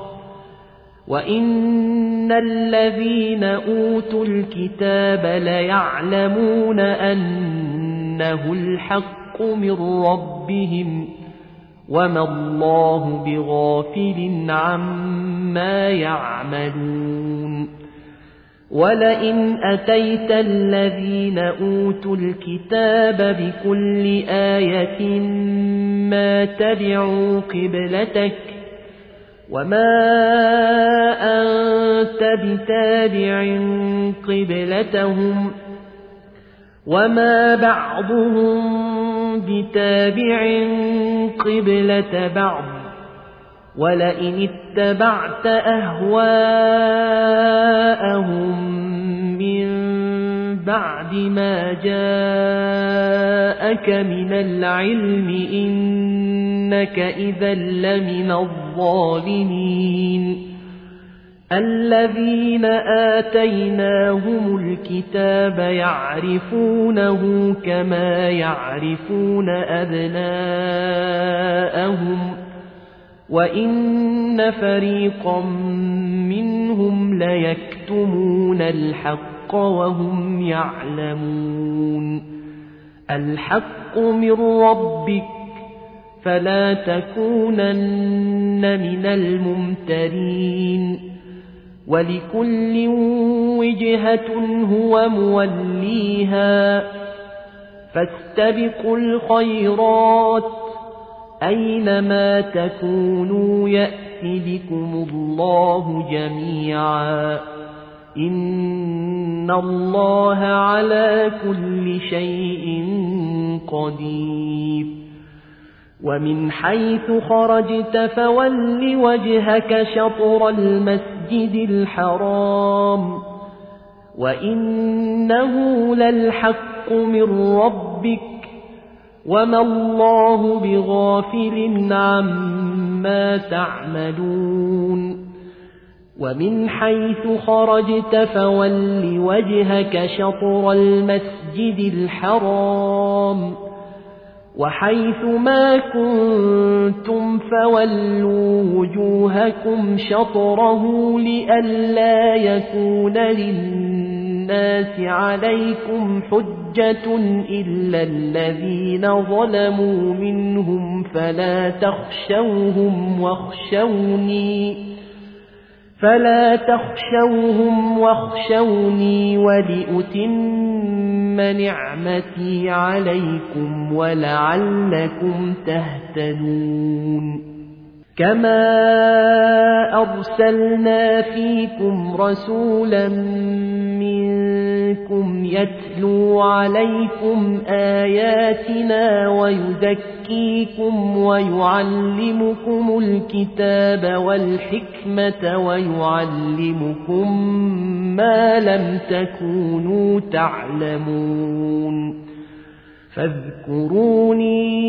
وإن الذين أوتوا الكتاب ليعلمون أنه الحق من ربهم وما الله بغافل عما يعملون ولئن أتيت الذين أوتوا الكتاب بكل آية ما تبعوا قبلتك وما أنت بتابع قبلتهم وما بعضهم بتابع قبلة بعض ولئن اتبعت أهواءهم من بعد ما جاءك من العلم إنك إذا لمن الظالمين الذين آتيناهم الكتاب يعرفونه كما يعرفون أبناءهم وإن فريقا منهم ليكتمون الحق وهم يعلمون الحق من ربك فلا تكونن من الممترين ولكل وجهة هو موليها فاستبقوا الخيرات أينما تكونوا يأت بكم الله جميعا إن الله على كل شيء قدير ومن حيث خرجت فول وجهك شطر المسجد الحرام وإنه للحق من ربك وما الله بغافل عما تعملون ومن حيث خرجت فول وجهك شطر المسجد الحرام وحيث ما كنتم فولوا وجوهكم شطره لئلا يكون للناس عليكم حجة إلا الذين ظلموا منهم فلا تخشوهم واخشوني ولأتم نعمتي عليكم ولعلكم تهتدون كما أرسلنا فيكم رسولا منكم يتلو عليكم آياتنا ويزكيكم ويعلمكم الكتاب والحكمة ويعلمكم ما لم تكونوا تعلمون فاذكروني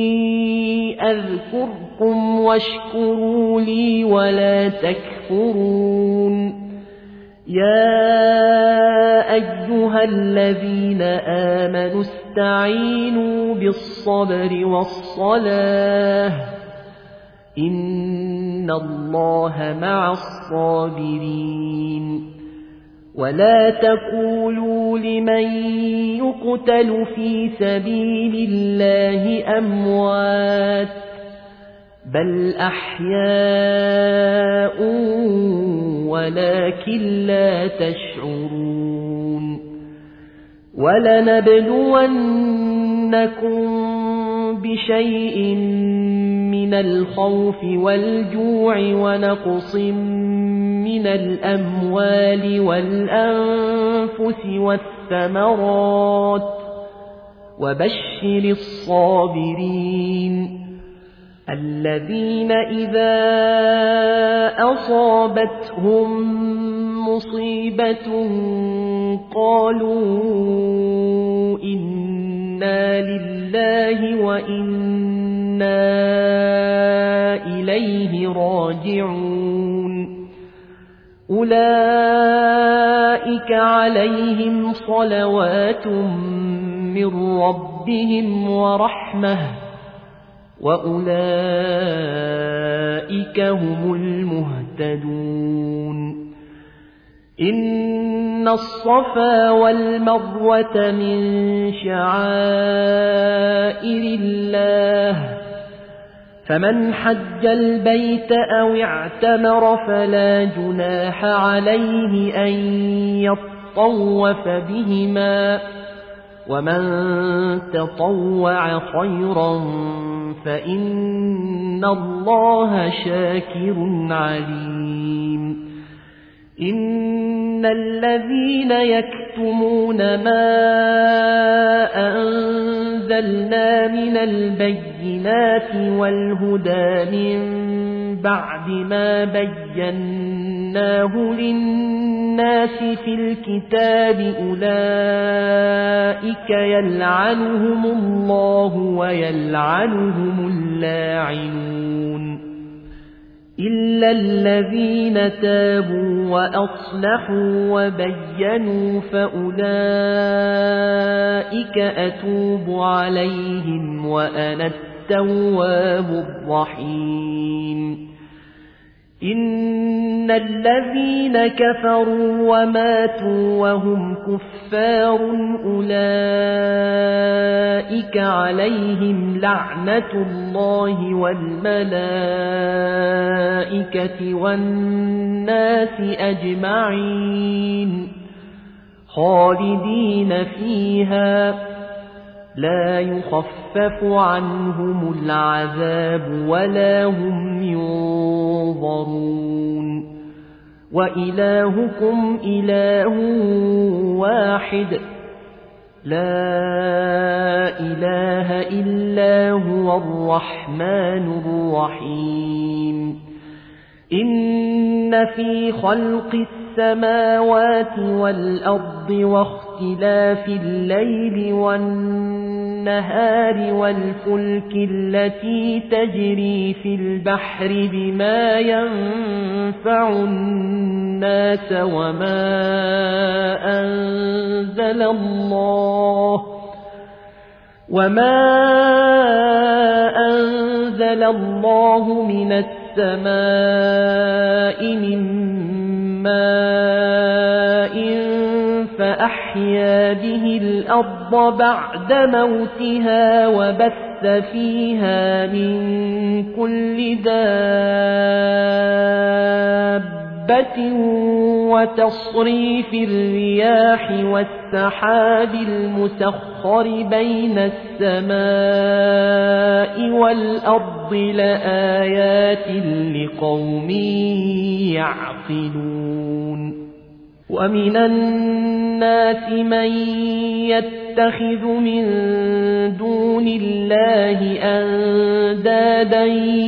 أذكركم واشكروا لي ولا تكفرون يا أيها الذين آمنوا استعينوا بالصبر والصلاة إن الله مع الصابرين ولا تقولوا لمن يقتل في سبيل الله أموات بل أحياء ولكن لا تشعرون ولنبلونكم بشيء من الخوف والجوع ونقص من الأموال والأنفس والثمرات وبشر الصابرين الذين إذا أصابتهم مصيبة قالوا إنا لله وإنا إليه راجعون أولئك عليهم صلوات من ربهم ورحمة وأولئك هم المهتدون إن الصفا والمروة من شعائر الله فمن حج البيت أو اعتمر فلا جناح عليه أن يطوف بهما ومن تطوع خيرا فإن الله شاكر عليم إن الذين يكتمون ما أنزلنا من البينات والهدى من بعد ما بيناه للناس في الكتاب أولئك يلعنهم الله ويلعنهم اللاعنون إلا الذين تابوا وأصلحوا وبينوا فأولئك أتوب عليهم وأنا التواب الرحيم إن الذين كفروا وماتوا وهم كفار أولئك عليهم لعنة الله والملائكة والناس أجمعين خالدين فيها لا يخفف عنهم العذاب ولا هم ينظرون وإلهكم إله واحد لا إله إلا هو الرحمن الرحيم إن في خلق السماوات والأرض واختلاف الليل والنهار والفلك التي تجري في البحر بما ينفع الناس وما أنزل الله من السماء من ماء فأحيا به الأرض بعد موتها وبث فيها من كل دابة وتصريف الرياح والسحاب المسخر بين السماء والأرض لآيات لقوم يعقلون ومن الناس من يتخذ من دون الله أندادا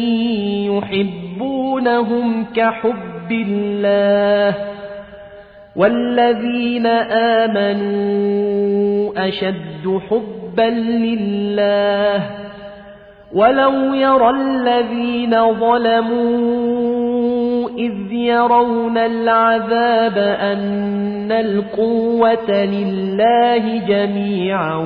يحبونهم كحب الله والذين آمنوا أشد حبا لله ولو يرى الذين ظلموا إذ يرون العذاب أن القوة لله جميعا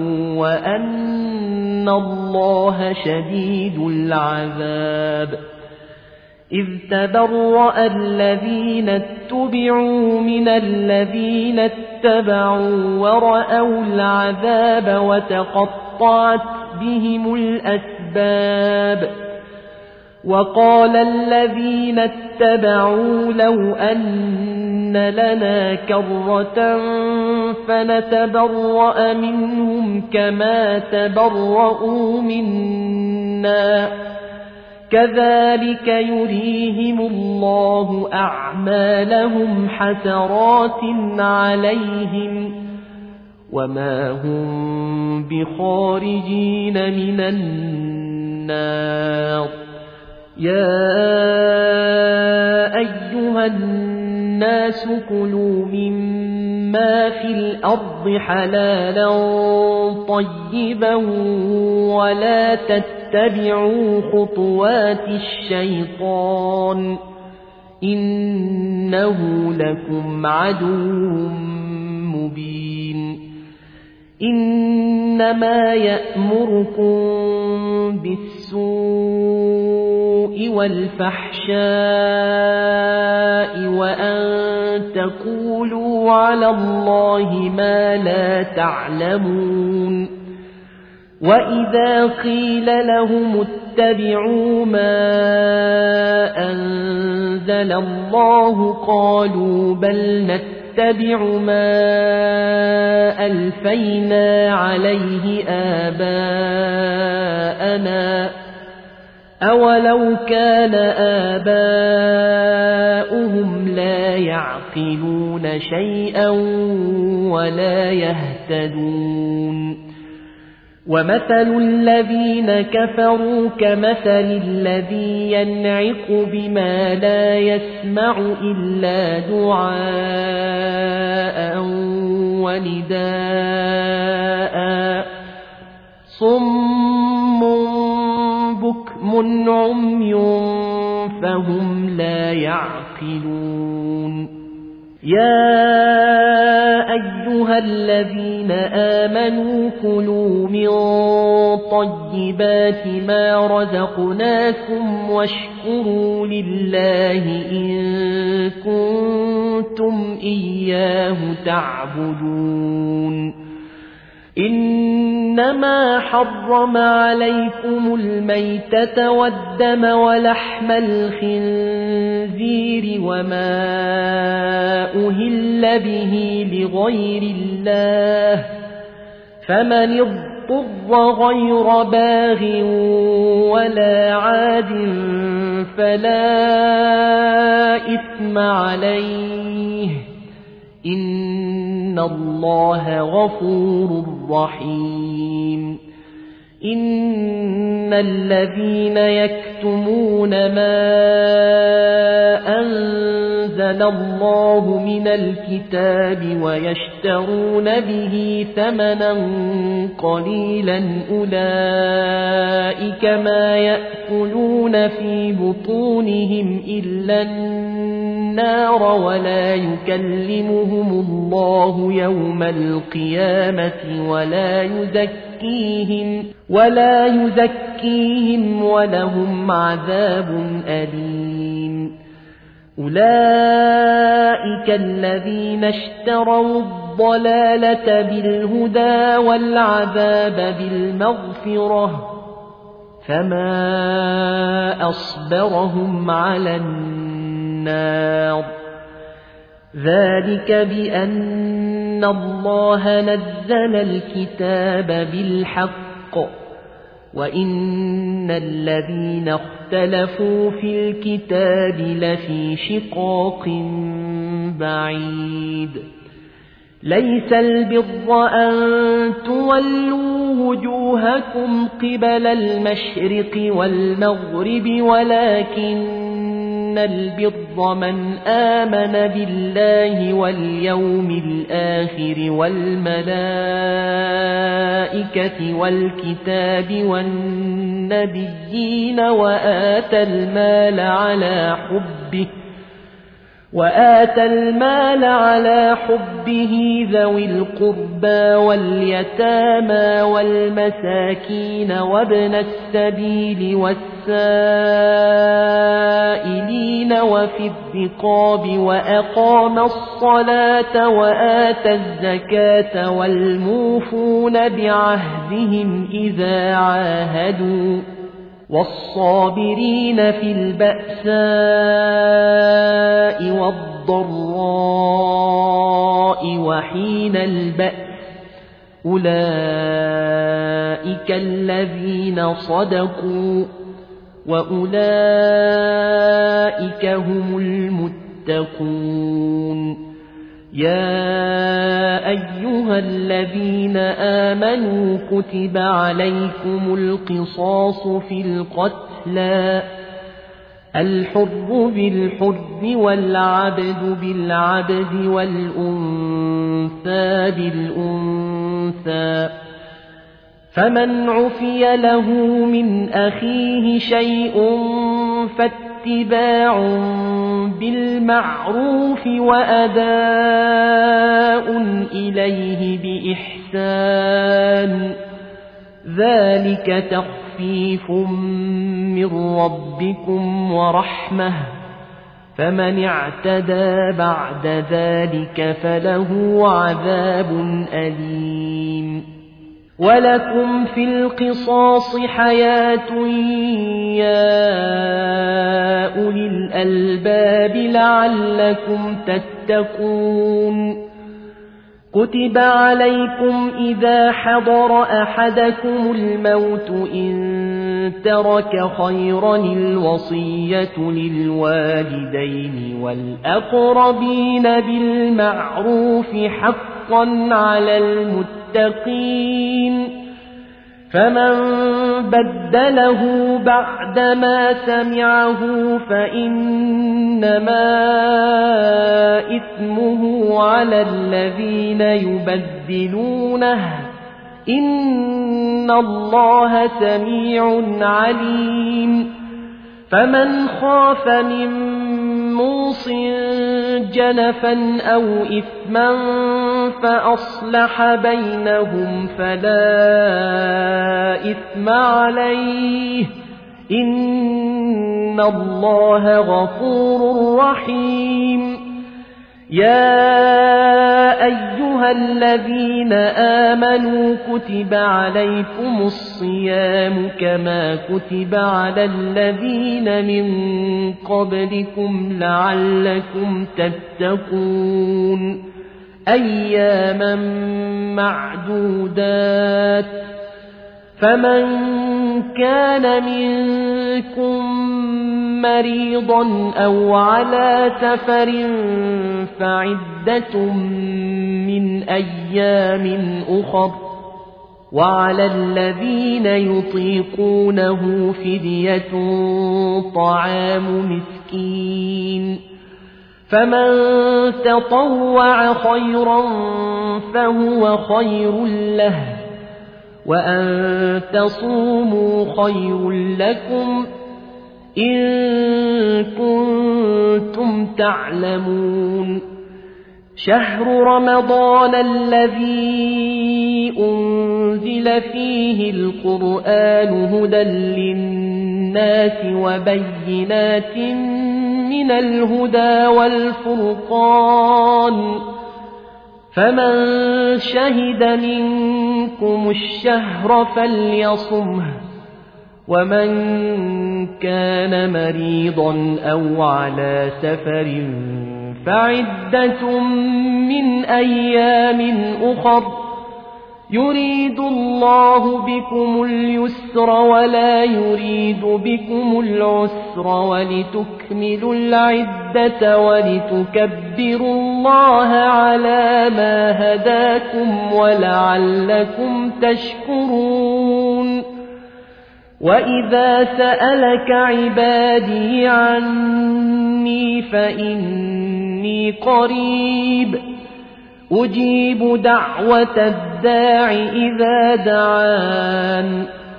وأن الله شديد العذاب إذ تبرأ الذين اتبعوا من الذين اتبعوا ورأوا العذاب وتقطعت بهم الأسباب وقال الذين اتبعوا لو أن لنا كرة فنتبرأ منهم كما تبرؤوا منا كذلك يريهم الله أعمالهم حسرات عليهم وما هم بخارجين من النار يا أيها الناس كلوا مما في الأرض حلالا طيبا ولا تتبعوا خطوات الشيطان إنه لكم عدو مبين إنما يأمركم بالسوء والفحشاء وأن تقولوا على الله ما لا تعلمون وإذا قيل لهم اتبعوا ما أنزل الله قالوا بل نتبع ما ألفينا عليه آباءنا أولو كان آباؤهم لا يعقلون شيئا ولا يهتدون ومثل الذين كفروا كمثل الذي ينعق بما لا يسمع إلا دعاء ونداء صم بكم عمي فهم لا يعقلون يا أيها الذين آمنوا كلوا من طيبات ما رزقناكم واشكروا لله إن كنتم إياه تعبدون إنما حرم عليكم الميتة والدم ولحم الخنزير وما أهل به لغير الله فمن اضطر غير باغ ولا عاد فلا إثم عليه إن الله غفور رحيم إن الذين يكتمون ما أنزل الله من الكتاب ويشترون به ثمنا قليلا أولئك ما يأكلون في بطونهم إلا النار ولا يكلمهم الله يوم القيامة ولا يزكيهم ولهم عذاب أليم أولئك الذين اشتروا الضلالة بالهدى والعذاب بالمغفرة فما أصبرهم على النار ذلك بأن الله نزل الكتاب بالحق وإن الذين اختلفوا في الكتاب لفي شقاق بعيد ليس البر أن تولوا وجوهكم قبل المشرق والمغرب ولكن البر من آمن بالله واليوم الآخر والملائكة والكتاب والنبيين وآتى المال على حبه ذوي القربى واليتامى والمساكين وابن السبيل والسائلين وفي الرقاب وأقام الصلاة وآتى الزكاة والموفون بعهدهم إذا عاهدوا والصابرين في البأساء والضراء وحين البأس أولئك الذين صدقوا وأولئك هم المتقون يا أيها الذين آمنوا كتب عليكم القصاص في القتلى الحر بالحر والعبد بالعبد والأنثى بالأنثى فمن عفي له من أخيه شيء فاتباع بالمعروف وأداء إليه بإحسان ذلك تخفيف من ربكم ورحمة فمن اعتدى بعد ذلك فله عذاب أليم ولكم في القصاص حياة يا أولي الألباب لعلكم تتقون كتب عليكم إذا حضر أحدكم الموت إن ترك خيرا الوصية للوالدين والأقربين بالمعروف حقا على المتقين فمن بدله بعدما سمعه فإنما إثمه على الذين يبدلونه إن الله سميع عليم فمن خاف من موص جنفا أو إثما فأصلح بينهم فلا إثم عليه إن الله غفور رحيم يا أيها الذين آمنوا كتب عليكم الصيام كما كتب على الذين من قبلكم لعلكم تتقون أياما معدودات فمن كان منكم مريضا أو على سفر فعدة من أيام أخر وعلى الذين يطيقونه فدية طعام مسكين فمن تطوع خيرا فهو خير له وأن تصوموا خير لكم إن كنتم تعلمون شهر رمضان الذي أنزل فيه القرآن هدى للناس وبينات من الهدى والفرقان فمن شهد منكم الشهر فليصمه ومن كان مريضا أو على سفر فعدة من أيام أخر يريد الله بكم اليسر ولا يريد بكم العسر ولتكملوا العدة ولتكبروا الله على ما هداكم ولعلكم تشكرون وإذا سألك عبادي عني فإني قريب أجيب دعوة الداع إذا دعان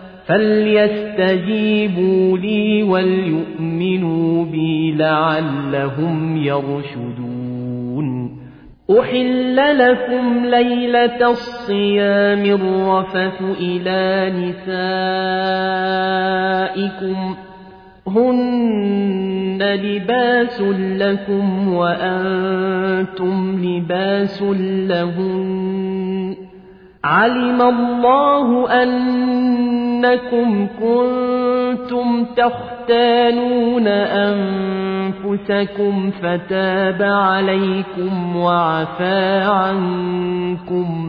فليستجيبوا لي وليؤمنوا بي لعلهم يرشدون أحل لكم ليلة الصيام الرفث إلى نسائكم هن لباس لكم وأنتم لباس لهن علم الله أنكم كنتم تختانون أنفسكم فتاب عليكم وعفى عنكم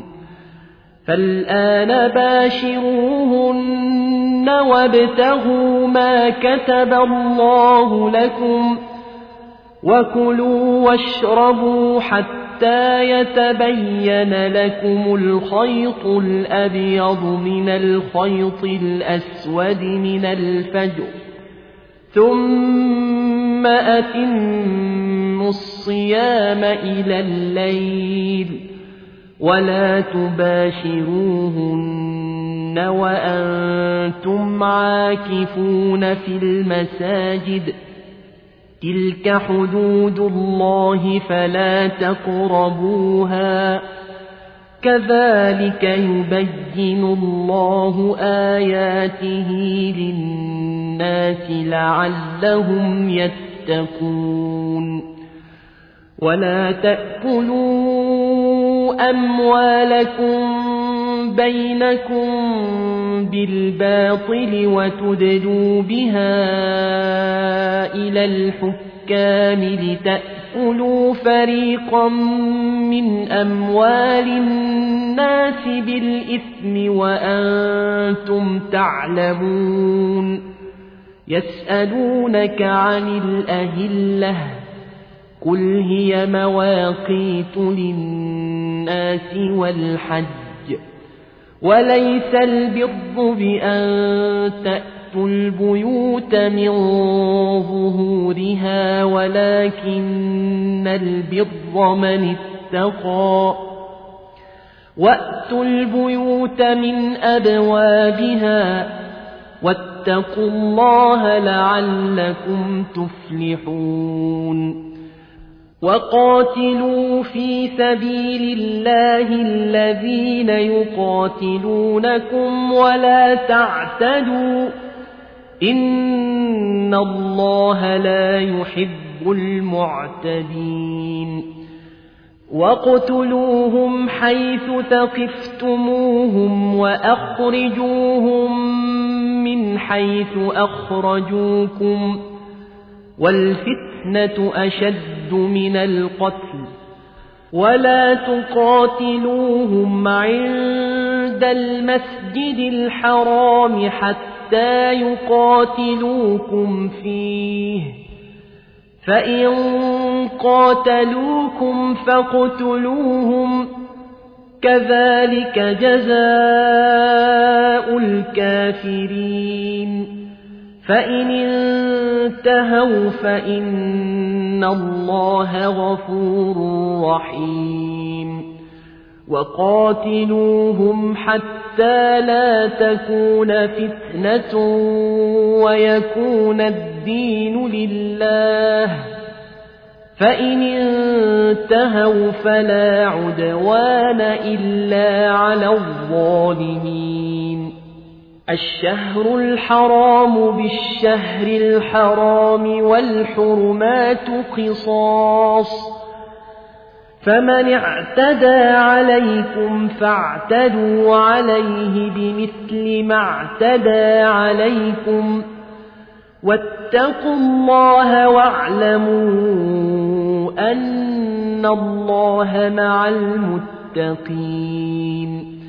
فالآن باشروهن وابتغوا ما كتب الله لكم وكلوا واشربوا حتى يتبين لكم الخيط الأبيض من الخيط الأسود من الفجر ثم أتموا الصيام إلى الليل ولا تباشروهن وأنتم عاكفون في المساجد تلك حدود الله فلا تقربوها كذلك يبين الله آياته للناس لعلهم يتقون ولا تأكلوا أموالكم بينكم بالباطل وتدلوا بها إلى الحكام لتأكلوا فريقا من أموال الناس بالإثم وأنتم تعلمون يسألونك عن الأهلة قل هي مواقيت للناس والحج وليس البر بأن تأتوا البيوت من ظهورها ولكن البر من اتقى وأتوا البيوت من أبوابها واتقوا الله لعلكم تفلحون وقاتلوا في سبيل الله الذين يقاتلونكم ولا تعتدوا إن الله لا يحب المعتدين واقتلوهم حيث ثقفتموهم وأخرجوهم من حيث أخرجوكم والفتنة أشد من القتل ولا تقاتلوهم عند المسجد الحرام حتى يقاتلوكم فيه فإن قاتلوكم فاقتلوهم كذلك جزاء الكافرين فإن انتهوا فإن الله غفور رحيم وقاتلوهم حتى لا تكون فتنة ويكون الدين لله فإن انتهوا فلا عدوان إلا على الظالمين الشهر الحرام بالشهر الحرام والحرمات قصاص فمن اعتدى عليكم فاعتدوا عليه بمثل ما اعتدى عليكم واتقوا الله واعلموا أن الله مع المتقين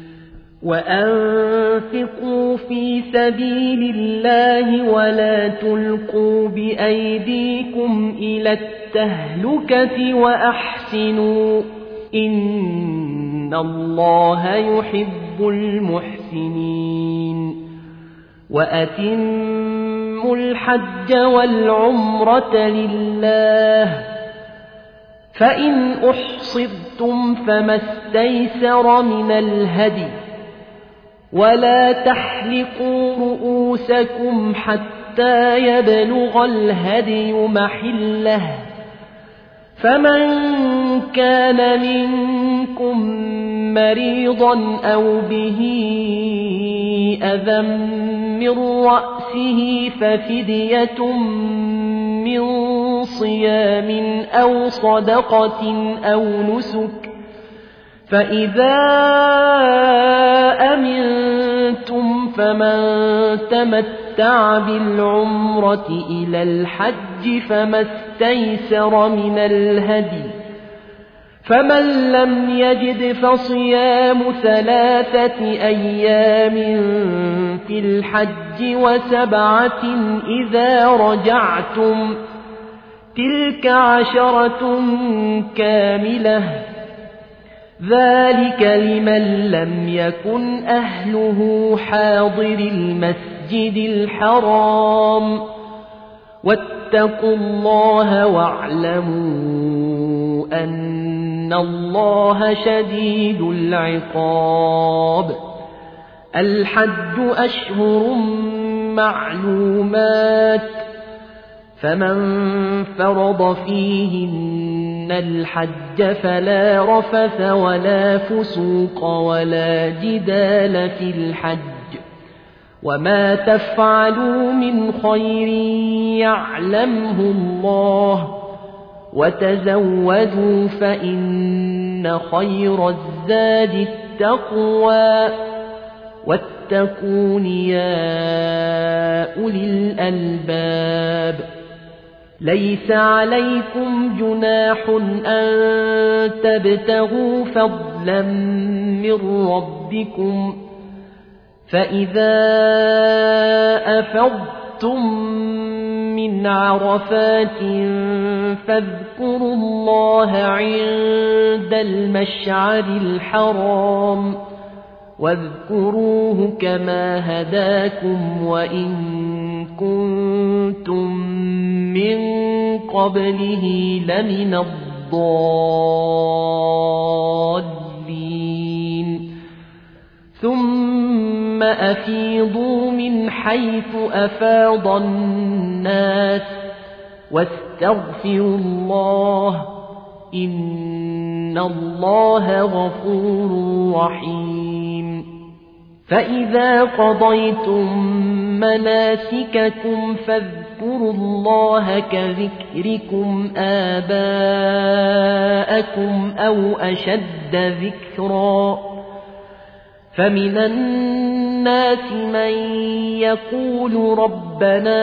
وأنفقوا في سبيل الله ولا تلقوا بأيديكم إلى التهلكة وأحسنوا إن الله يحب المحسنين وأتموا الحج والعمرة لله فإن أحصرتم فما استيسر من الهدي ولا تحلقوا رؤوسكم حتى يبلغ الهدي محله فمن كان منكم مريضا أو به أذى من رأسه ففدية من صيام أو صدقة أو نسك فإذا أمنتم فمن تمتع بالعمرة إلى الحج فما استيسر من الهدي فمن لم يجد فصيام 3 أيام في الحج و7 إذا رجعتم تلك 10 كاملة ذلك لمن لم يكن أهله حاضر المسجد الحرام واتقوا الله واعلموا أن الله شديد العقاب الحج أشهر معلومات فمن فرض فيهن الحج فلا رفث ولا فسوق ولا جدال في الحج وما تفعلوا من خير يعلمه الله وتزودوا فإن خير الزاد التقوى واتقون يا أولي الألباب ليس عليكم جناح أن تبتغوا فضلا من ربكم فإذا أفضتم من عرفات فاذكروا الله عند المشعر الحرام واذكروه كما هداكم وإن كنتم من قبله لمن الضالين ثم أفيضوا من حيث أفاض الناس واستغفروا الله إن الله غفور رحيم فإذا قضيتم مناسككم فاذكروا الله كذكركم آباءكم أو أشد ذكرا فمن الناس من يقول ربنا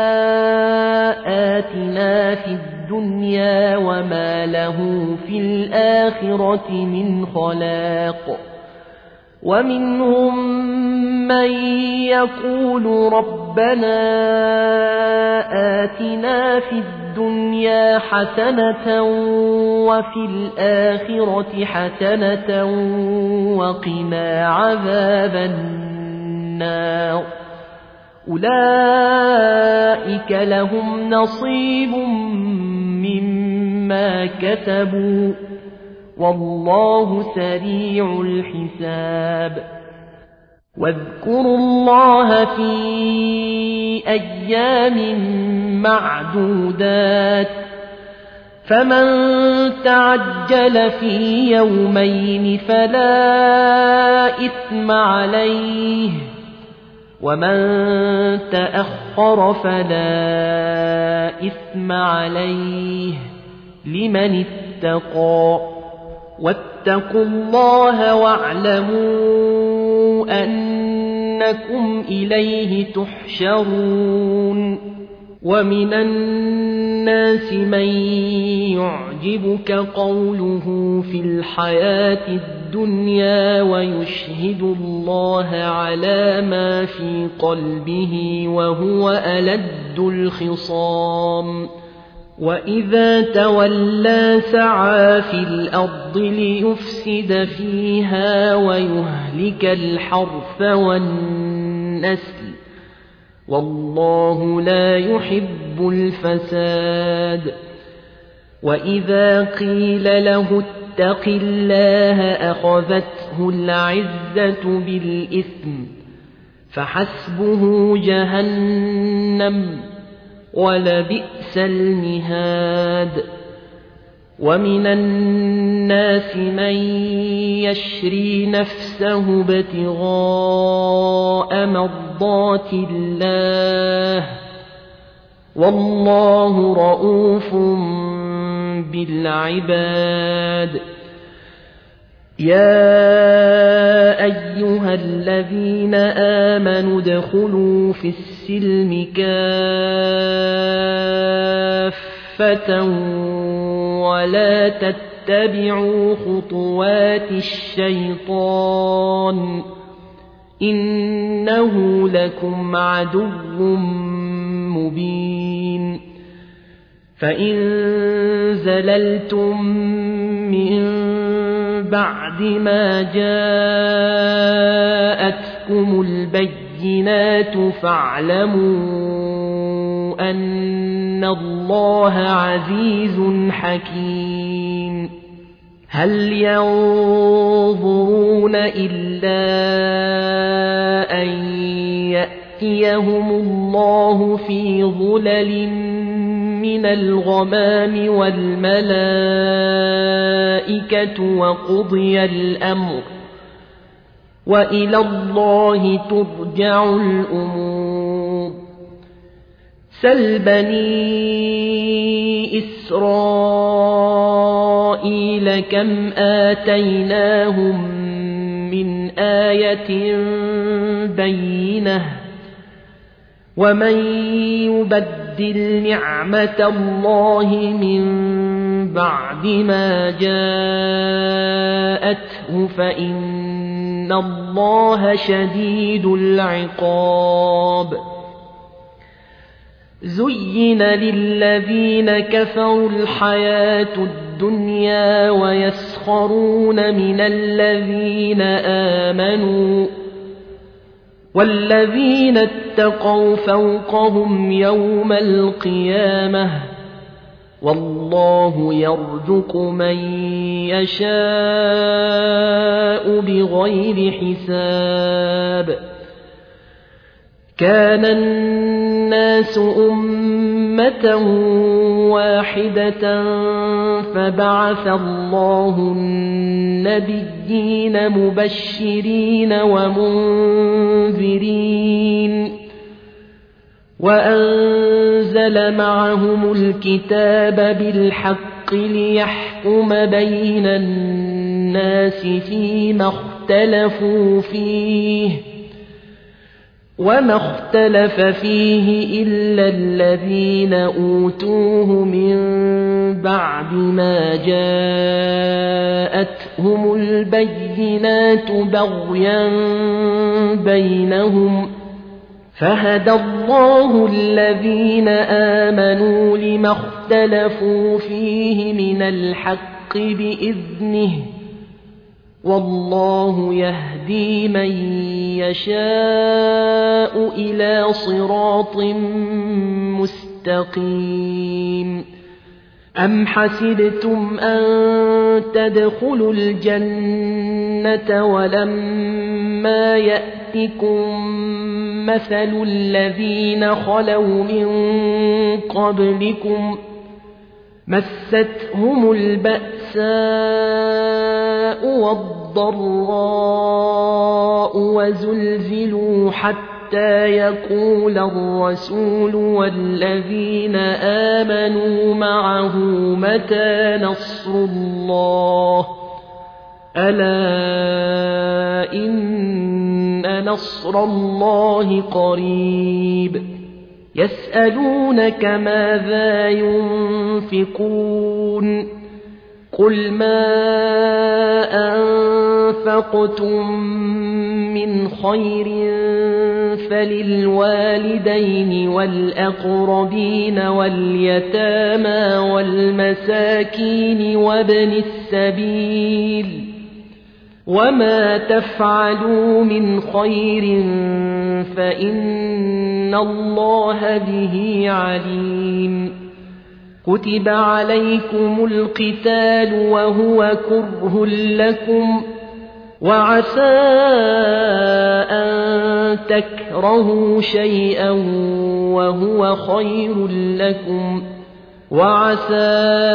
آتنا في الدنيا وما له في الآخرة من خلاق ومنهم من يقول ربنا آتنا في الدنيا حسنة وفي الآخرة حسنة وقنا عذاب النار أولئك لهم نصيب مما كسبوا والله سريع الحساب واذكروا الله في أيام معدودات فمن تعجل في يومين فلا إثم عليه ومن تأخر فلا إثم عليه لمن اتقى واتقوا الله واعلموا أنكم إليه تحشرون ومن الناس من يعجبك قوله في الحياة الدنيا ويشهد الله على ما في قلبه وهو ألد الخصام وإذا تولى سعى في الأرض ليفسد فيها ويهلك الحرث والنسل والله لا يحب الفساد وإذا قيل له اتق الله أخذته العزة بالإثم فحسبه جهنم ولبئس المهاد ومن الناس من يشري نفسه ابتغاء مرضات الله والله رؤوف بالعباد يا أيها الذين آمنوا ادخلوا في السلم كافة ولا تتبعوا خطوات الشيطان إنه لكم عدو مبين فإن زللتم من بعد ما جاءتكم البينات فاعلموا أن الله عزيز حكيم هل ينظرون إلا أن يأتيهم الله في ظلل من الغمام والملائكة وقضي الأمر وإلى الله ترجع الأمور سل بني إسرائيل كم آتيناهم من آية بينة ومن يبدل نعمة الله من بعد ما جاءته فإن الله شديد العقاب زين للذين كفروا الحياة الدنيا ويسخرون من الذين آمنوا والذين اتقوا فوقهم يوم القيامة والله يرزق من يشاء بغير حساب كان الناس أمة واحدة فبعث الله النبيين مبشرين ومنذرين وأنزل معهم الكتاب بالحق ليحكم بين الناس فيما اختلفوا فيه وما اختلف فيه إلا الذين أوتوه من بعد ما جاءتهم البينات بغيا بينهم فهدى الله الذين آمنوا لما اختلفوا فيه من الحق بإذنه والله يهدي من يشاء إلى صراط مستقيم أم حسبتم أن تدخلوا الجنة ولما يأتكم مثل الذين خلوا من قبلكم مستهم البأساء والضراء وزلزلوا حتى يقول الرسول والذين آمنوا معه متى نصر الله ألا إن نصر الله قريب يسألونك ماذا ينفقون قل ما أنفقتم من خير فللوالدين والأقربين واليتامى والمساكين وابن السبيل وما تفعلوا من خير فإن الله به عليم كتب عليكم القتال وهو كره لكم وعسى أن تكرهوا شيئا وهو خير لكم وعسى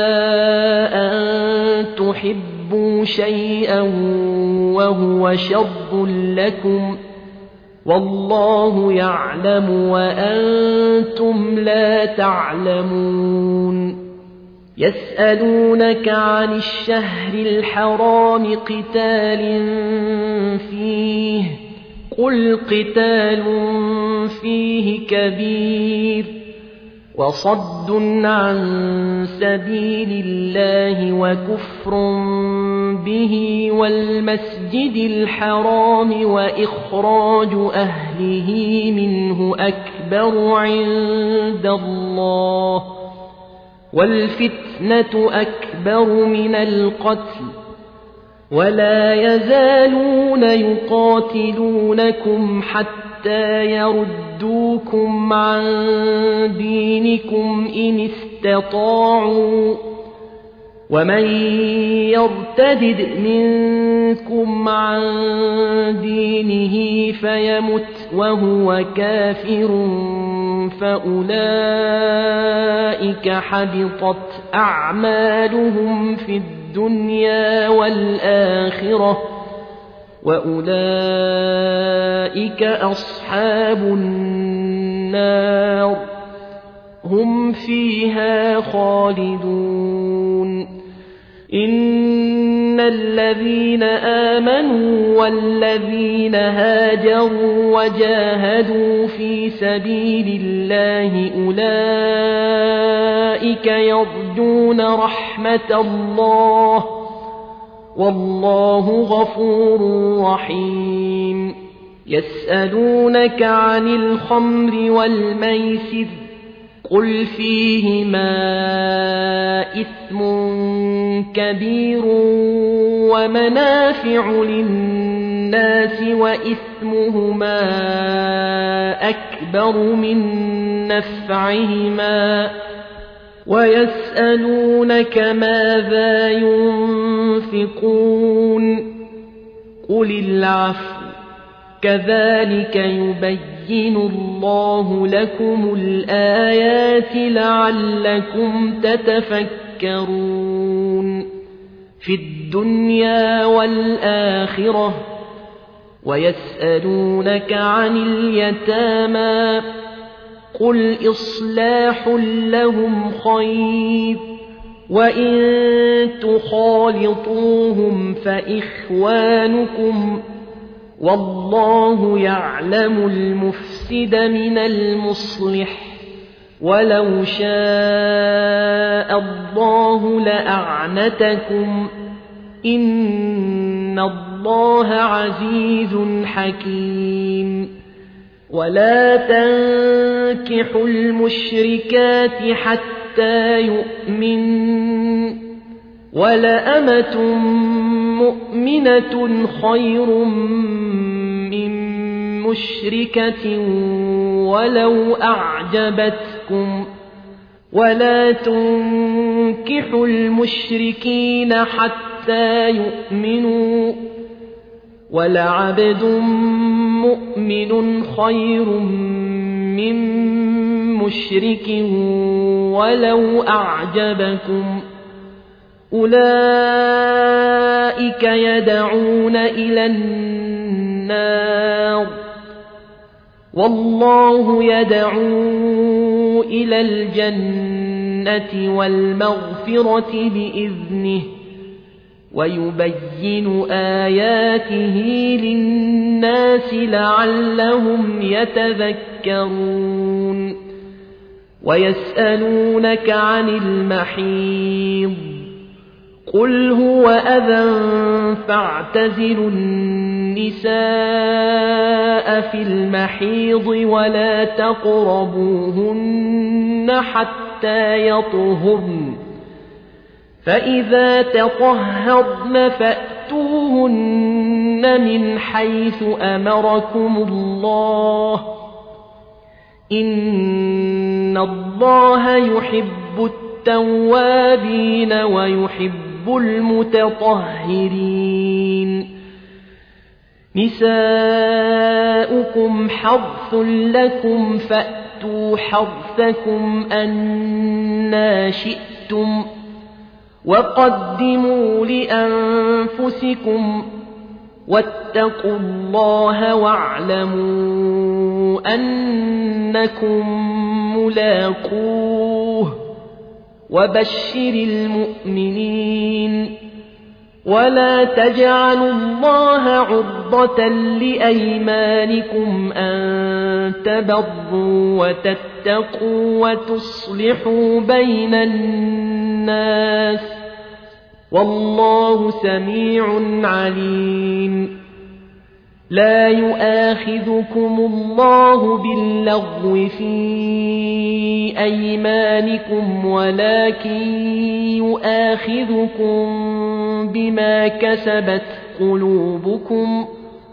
أن تحبوا شيئا وهو شر لكم والله يعلم وأنتم لا تعلمون يسألونك عن الشهر الحرام قتال فيه قل قتال فيه كبير وصد عن سبيل الله وكفر به والمسجد الحرام وإخراج أهله منه أكبر عند الله والفتنة أكبر من القتل ولا يزالون يقاتلونكم حتى يردوكم عن دينكم إن استطاعوا ومن يرتد منكم عن دينه فيمت وهو كافر فأولئك حبطت أعمالهم في الدنيا والآخرة وأولئك أصحاب النار هم فيها خالدون إن الذين آمنوا والذين هاجروا وجاهدوا في سبيل الله أولئك يرجون رحمة الله والله غفور رحيم يسألونك عن الخمر والميسر قل فيهما إثم كبير ومنافع للناس وإثمهما أكبر من نفعهما ويسألونك ماذا ينفقون قل العفو كذلك يبين الله لكم الآيات لعلكم تتفكرون في الدنيا والآخرة ويسألونك عن اليتامى قل إصلاح لهم خير وإن تخالطوهم فإخوانكم والله يعلم المفسد من المصلح ولو شاء الله لأعنتكم إن الله عزيز حكيم ولا تنكحوا المشركات حتى يؤمنوا ولأمة مؤمنة خير من مشركة ولو أعجبتكم ولا تنكحوا المشركين حتى يؤمنوا ولعبد مؤمن خير من مشرك ولو أعجبكم أولئك يدعون إلى النار والله يدعو إلى الجنة والمغفرة بإذنه ويبين آياته للناس لعلهم يتذكرون ويسألونك عن المحيض قل هو أذى فاعتزلوا النساء في المحيض ولا تقربوهن حتى يطهرن فإذا تطهرن فأتوهن من حيث أمركم الله إن الله يحب التوابين ويحب المتطهرين نساؤكم حرث لكم فأتوا حرثكم أنى شئتم وقدموا لأنفسكم واتقوا الله واعلموا أنكم ملاقوه وبشر المؤمنين ولا تجعلوا الله عرضة لأيمانكم أن تبروا وتتقوا وتصلحوا بين الناس والله سميع عليم لا يؤاخذكم الله باللغو في أيمانكم ولكن يؤاخذكم بما كسبت قلوبكم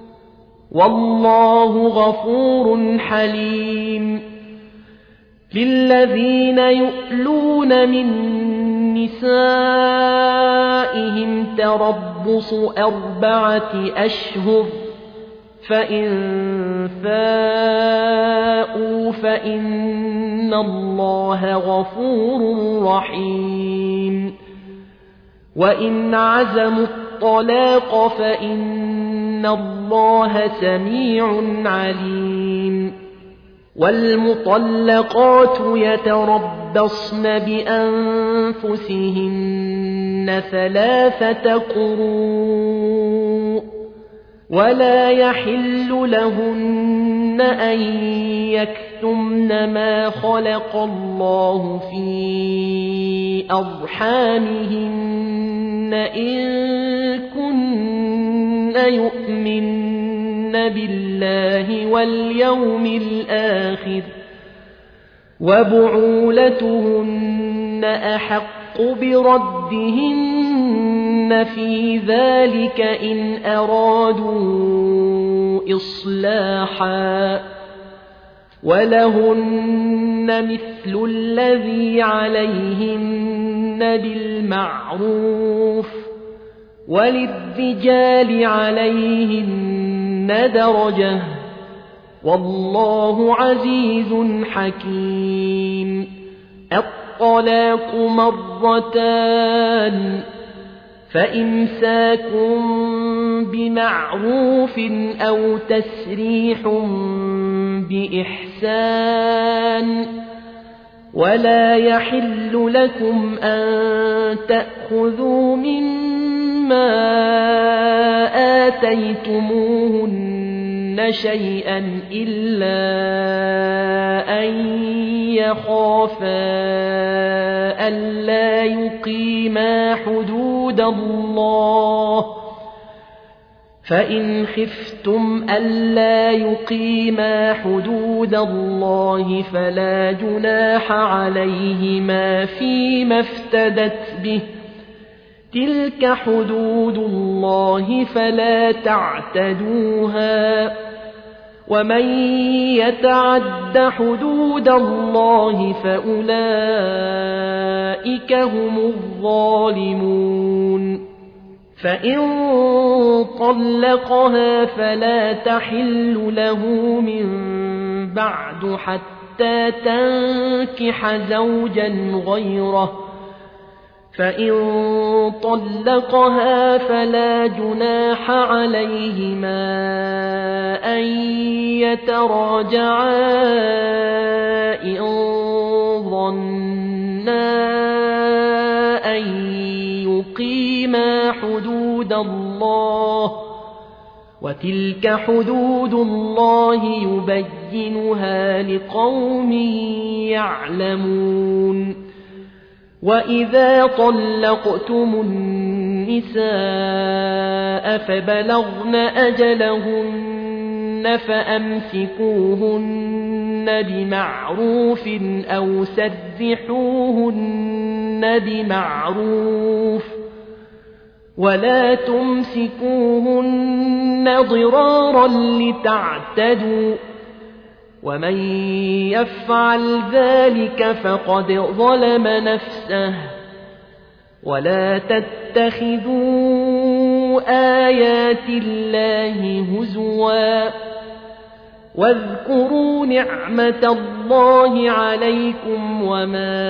والله غفور حليم للذين يؤلون من نسائهم تربص 4 أشهر فإن فاءوا فَاسْتَغْفِرُوهُ فَإِنَّ اللَّهَ غَفُورٌ رَّحِيمٌ وَإِنْ عَزَمُوا الطَّلَاقَ فَإِنَّ اللَّهَ سَمِيعٌ عَلِيمٌ وَالْمُطَلَّقَاتُ يَتَرَبَّصْنَ بِأَنفُسِهِنَّ 3 قُرُوءٍ ولا يحل لهن أن يكتمن ما خلق الله في أرحامهن إن كن يؤمن بالله واليوم الآخر وبعولتهن أحق بردهن في ذلك إن أرادوا إصلاحا ولهن مثل الذي عليهن بالمعروف وللرجال عليهن درجة والله عزيز حكيم الطلاق مرتان فإمساك بمعروف أو تسريح بإحسان ولا يحل لكم أن تأخذوا مما آتيتموهن شيئا إلا أن يخافا ألا يقيما حدود الله فإن خفتم ألا يقيما حدود الله فلا جناح عليهما فيما افتدت به تلك حدود الله فلا تعتدوها ومن يتعد حدود الله فأولئك هم الظالمون فإن طلقها فلا تحل له من بعد حتى تنكح زوجا غيره فإن طلقها فلا جناح عليهما أن يتراجعا إن ظنا أن يقيما حدود الله وتلك حدود الله يبينها لقوم يعلمون وإذا طلقتم النساء فبلغن أجلهن فأمسكوهن بمعروف أو سرحوهن بمعروف ولا تمسكوهن ضرارا لتعتدوا ومن يفعل ذلك فقد ظلم نفسه ولا تتخذوا آيات الله هزوا واذكروا نعمة الله عليكم وما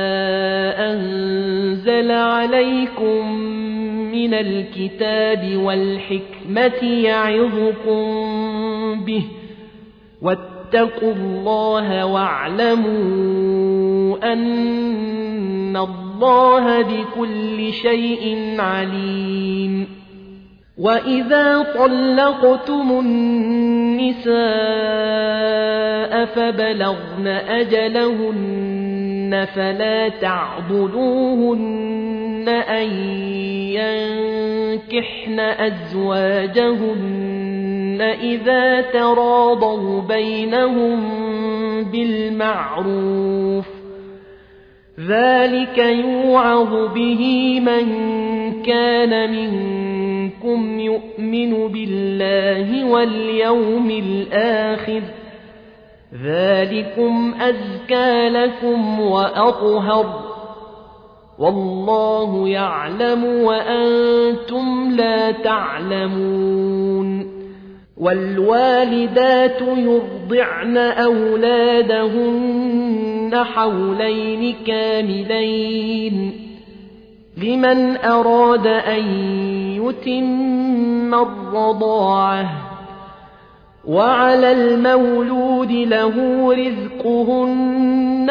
أنزل عليكم من الكتاب والحكمة يعظكم به واتقوا الله واعلموا أن الله بكل شيء عليم وإذا طلقتم النساء فبلغن أجلهن فلا تعضلوهن أن ينكحن أزواجهن إذا تراضوا بينهم بالمعروف ذلك يوعظ به من كان منكم يؤمن بالله واليوم الآخر ذلكم أزكى لكم وأطهر والله يعلم وأنتم لا تعلمون والوالدات يرضعن أولادهن حولين كاملين لمن أراد أن يتم الرضاعة وعلى المولود له رزقهن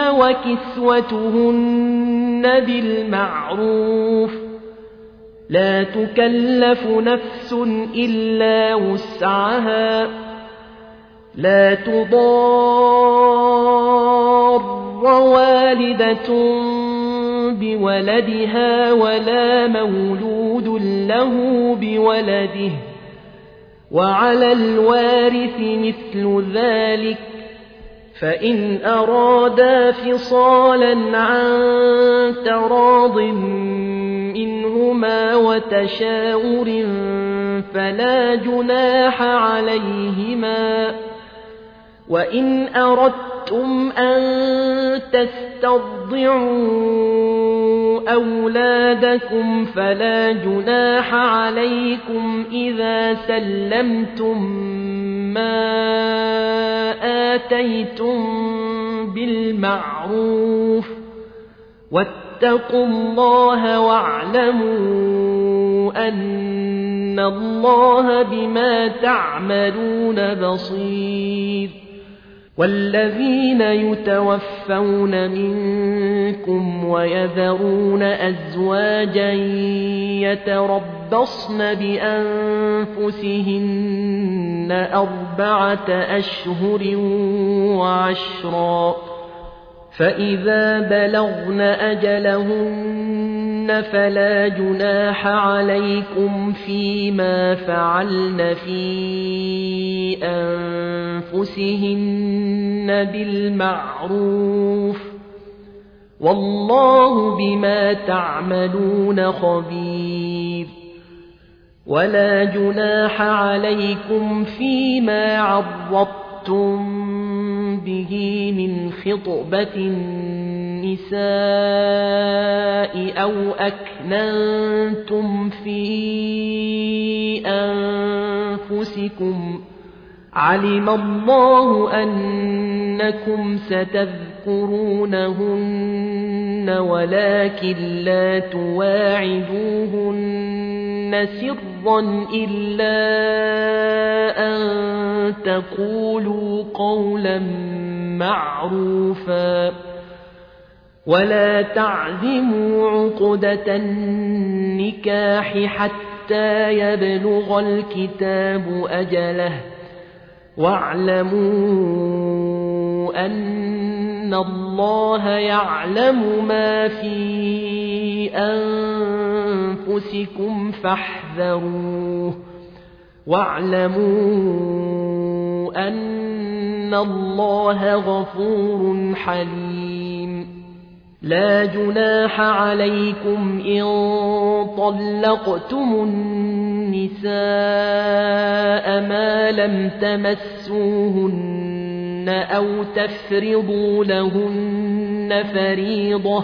وكسوتهن بالمعروف لا تكلف نفس إلا وسعها لا تضار والدة بولدها ولا مولود له بولده وعلى الوارث مثل ذلك فإن أرادا فصالا عن تراض منهما وتشاور فلا جناح عليهما وإن أردتم أن تسترضعوا أولادكم فلا جناح عليكم إذا سلمتم ما آتيتم بالمعروف واتقوا الله واعلموا أن الله بما تعملون بصير والذين يتوفون منكم ويذرون أزواجا يتربصن بأنفسهن 4 أشهر وعشرا فإذا بلغن أجلهن فلا جناح عليكم فيما فعلن في أنفسهن بالمعروف والله بما تعملون خبير ولا جناح عليكم فيما عرضتم به من خطبة النساء أو أكننتم في أنفسكم علم الله أنكم ستذكرونهن ولكن لا تواعدوهن سرا إلا أن تقولوا قولا معروفا ولا تعزموا عقدة النكاح حتى يبلغ الكتاب أجله واعلموا أن الله يعلم ما في أنفسكم فاحذروه واعلموا أن الله غفور حليم لا جناح عليكم إن طلقتم النساء ما لم تمسوهن أو تفرضوا لهن فريضة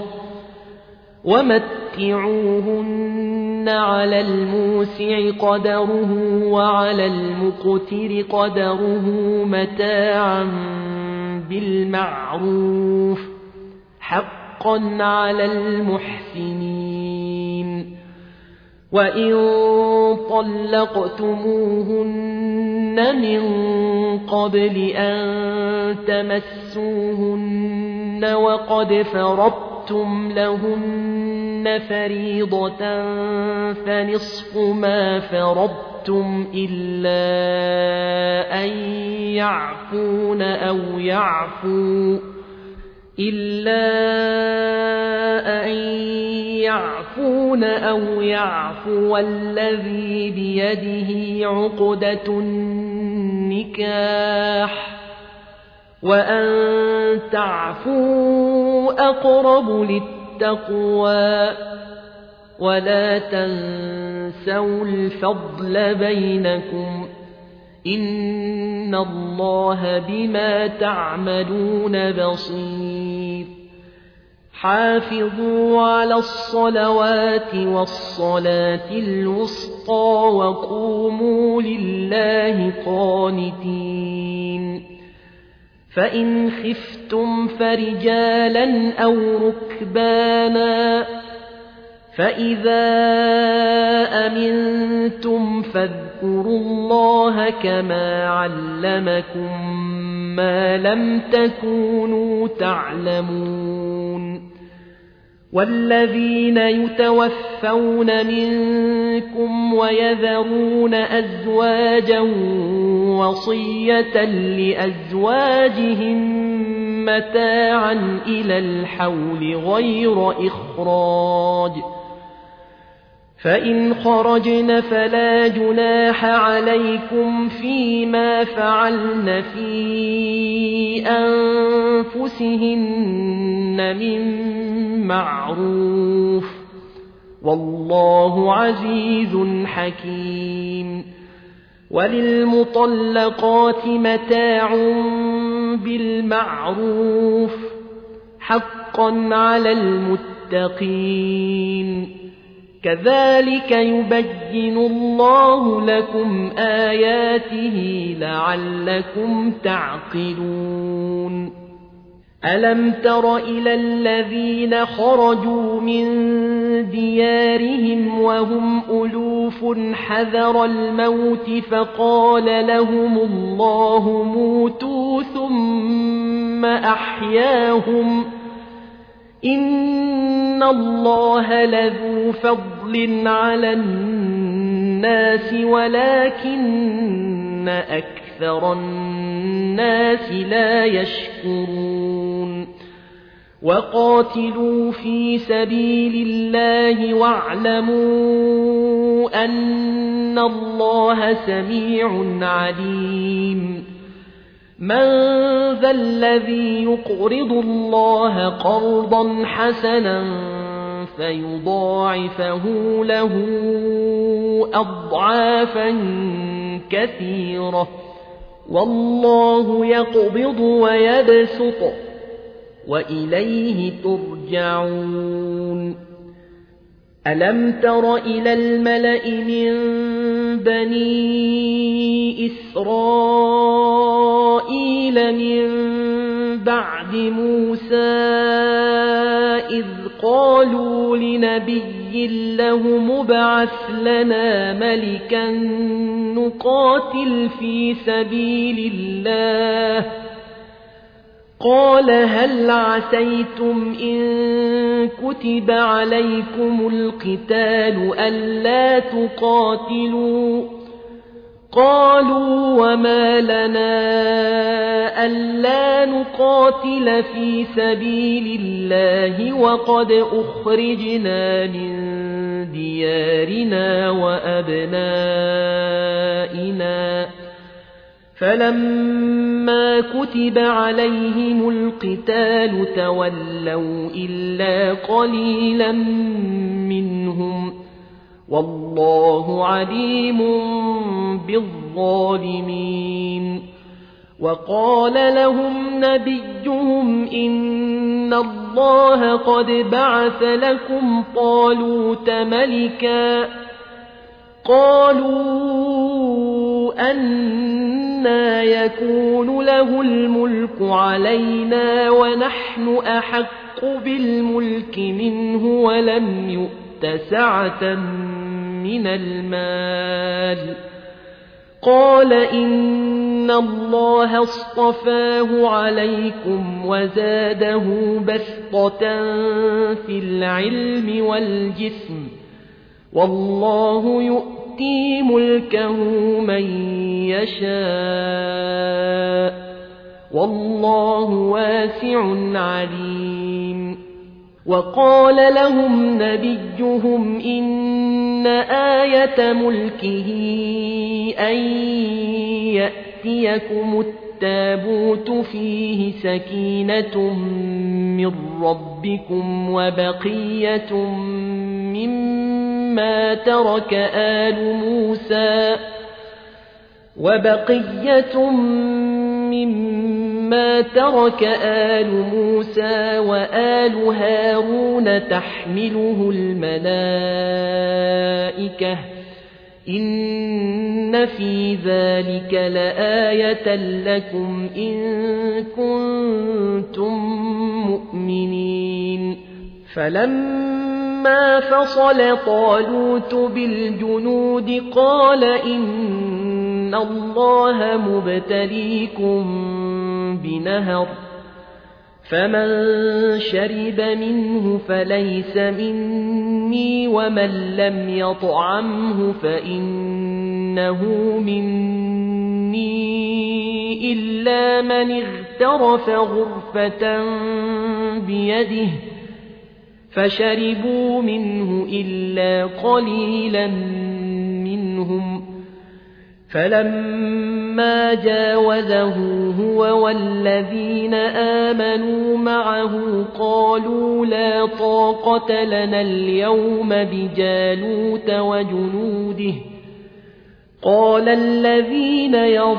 ومتعوهن على الموسع قدره وعلى المقتر قدره متاعا بالمعروف حقا على المحسنين وإن طلقتموهن من قبل أن تمسوهن وقد فرضتم لهن فريضة فنصف ما فرضتم إلا أن يعفون أو يعفو الذي بيده عقدة النكاح وأن تعفوا أقرب للتقوى ولا تنسوا الفضل بينكم إن الله بما تعملون بصير حافظوا على الصلوات والصلاة الوسطى وقوموا لله قانتين فإن خفتم فرجالا أو ركبانا فإذا أمنتم فاذكروا الله كما علمكم ما لم تكونوا تعلمون والذين يتوفون منكم ويذرون أزواجا وصية لأزواجهم متاعا إلى الحول غير إخراج فإن خرجن فلا جناح عليكم فيما فعلن في أنفسهن من معروف والله عزيز حكيم وللمطلقات متاع بالمعروف حقا على المتقين كذلك يبين الله لكم آياته لعلكم تعقلون ألم تر إلى الذين خرجوا من ديارهم وهم ألوف حذر الموت فقال لهم الله موتوا ثم أحياهم إن الله لذو فضل على الناس ولكن أكثر الناس لا يشكرون وقاتلوا في سبيل الله واعلموا أن الله سميع عليم من ذا الذي يقرض الله قرضا حسنا فيضاعفه له أضعافا كثيرة والله يقبض ويبسط وإليه ترجعون ألم تر إلى الملأ من بني إسرائيل من بعد موسى إذ قالوا لنبي له مبعث لنا ملكا نقاتل في سبيل الله قال هل عسيتم إن كتب عليكم القتال ألا تقاتلوا قالوا وما لنا ألا نقاتل في سبيل الله وقد أخرجنا من ديارنا وأبنائنا فلما كتب عليهم القتال تولوا إلا قليلا منهم والله عليم بالظالمين وقال لهم نبيهم إن الله قد بعث لكم طالوت ملكا قالوا أنى يكون له الملك علينا ونحن أحق بالملك منه ولم يؤت سعة من المال قال إن الله اصطفاه عليكم وزاده بسطة في العلم والجسم والله يؤتي ملكه من يشاء والله واسع عليم وقال لهم نبيهم إن آية ملكه أن يأتيكم التابوت فيه سكينة من ربكم وبقية مما ترك آل موسى وآل هارون تحمله الملائكة إن في ذلك لآية لكم إن كنتم مؤمنين فلما فصل طالوت بالجنود قال إن الله مبتليكم بنهر فمن شرب منه فليس مني ومن لم يطعمه فإنه مني إلا من اغترف غرفة بيده فشربوا منه إلا قليلا منهم فلما جاوزه هو والذين آمنوا معه قالوا لا طاقة لنا اليوم بجالوت وجنوده قال الذين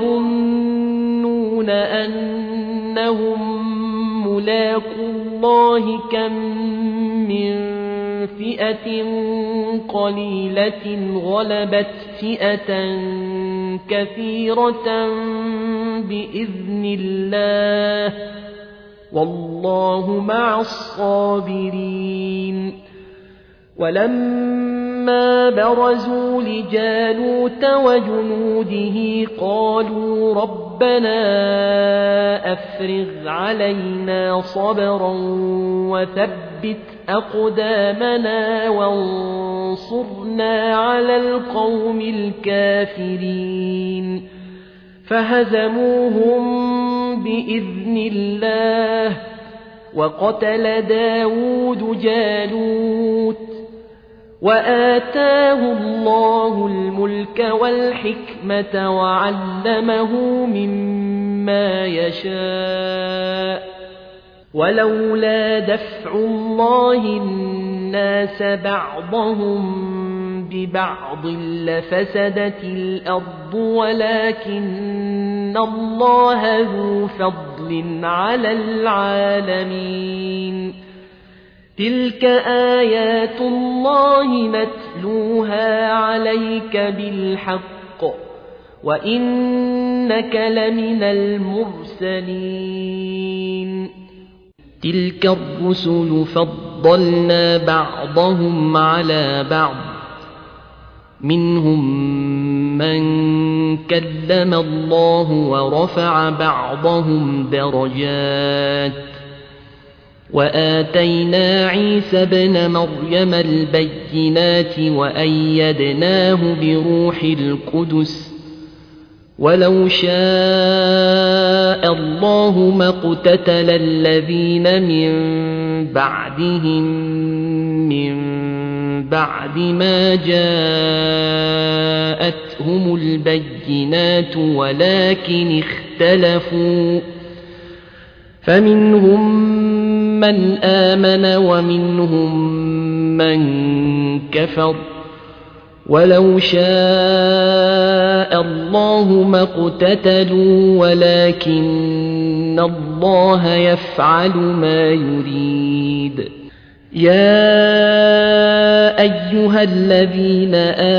يظنون أنهم ملاقو الله كم من فئة قليلة غلبت فئة كثيرة بإذن الله والله مع الصابرين ولما برزوا لجالوت وجنوده قالوا ربنا أفرغ علينا صبرا وثبت أقدامنا وانصرنا على القوم الكافرين فهزموهم بإذن الله وقتل داود جالوت وآتاه الله الملك والحكمة وعلمه مما يشاء ولولا دفع الله الناس بعضهم ببعض لفسدت الأرض ولكن الله ذو فضل على العالمين تلك آيات الله نتلوها عليك بالحق وإنك لمن المرسلين تلك الرسل فضلنا بعضهم على بعض منهم من كلم الله ورفع بعضهم درجات وآتينا عيسى ابن مريم البينات وأيدناه بروح القدس ولو شاء الله ما اقتتل الذين من بعدهم من بعد ما جاءتهم البينات ولكن اختلفوا فمنهم من آمن ومنهم من كفر ولو شاء الله ما اقتتلوا ولكن الله يفعل ما يريد يا أيها الذين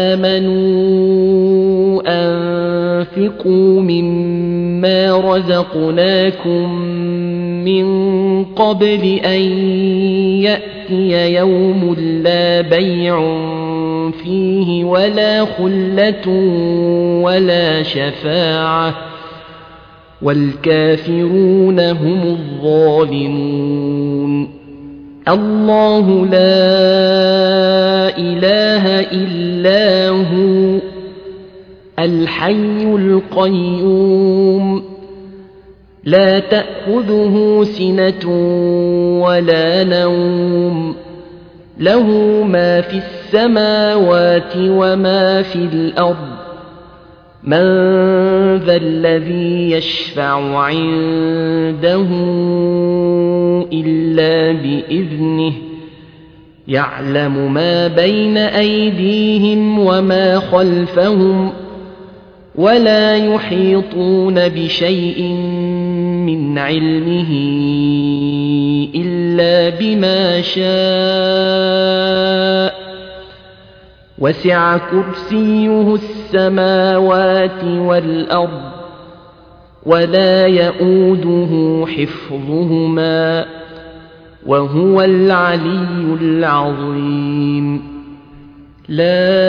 آمنوا أنفقوا مما رزقناكم من قبل أن يأتي يوم لا بيع فيه ولا خلة ولا شفاعة والكافرون هم الظالمون الله لا إله إلا هو الحي القيوم لا تأخذه سنة ولا نوم له ما في السماوات وما في الأرض من ذا الذي يشفع عنده إلا بإذنه يعلم ما بين أيديهم وما خلفهم ولا يحيطون بشيء من علمه إلا بما شاء وسع كرسيه السماوات والأرض ولا يئوده حفظهما وهو العلي العظيم لا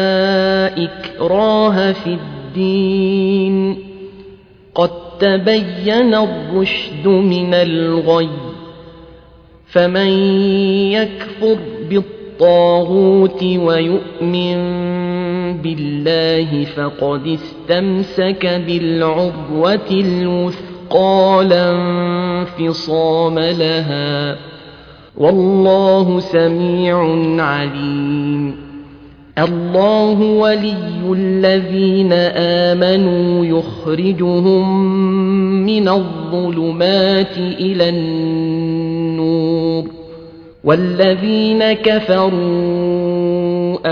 إكراه في الدين قد تبين الرشد من الغي فمن يكفر بالطاغوت ويؤمن بالله فقد استمسك بالعروة الوثقى لا انفصام لها والله سميع عليم الله ولي الذين آمنوا يخرجهم من الظلمات إلى النور والذين كفروا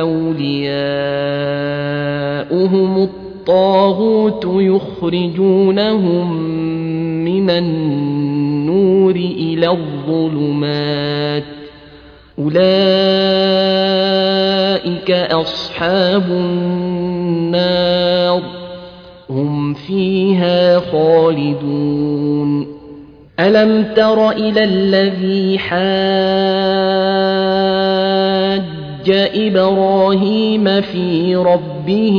أولياؤهم الطاغوت يخرجونهم من النور إلى الظلمات أولئك أصحاب النار هم فيها خالدون ألم تر إلى الذي حاج إبراهيم في ربه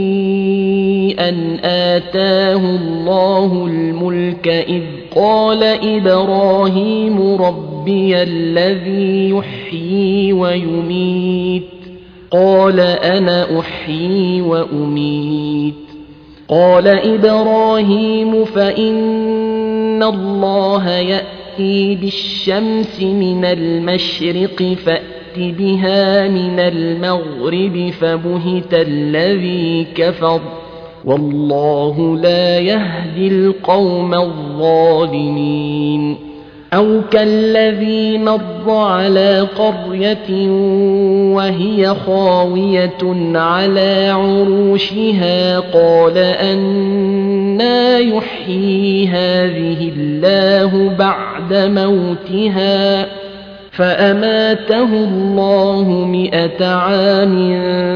أن آتاه الله الملك إذ قال إبراهيم ربي الذي يحيي ويميت قال أنا أحيي وأميت قال إبراهيم فإن الله يأتي بالشمس من المشرق فأت بها من المغرب فبهت الذي كفر والله لا يهدي القوم الظالمين أو كالذي مر على قرية وهي خاوية على عروشها قال أنى يحيي هذه الله بعد موتها فأماته الله 100 عام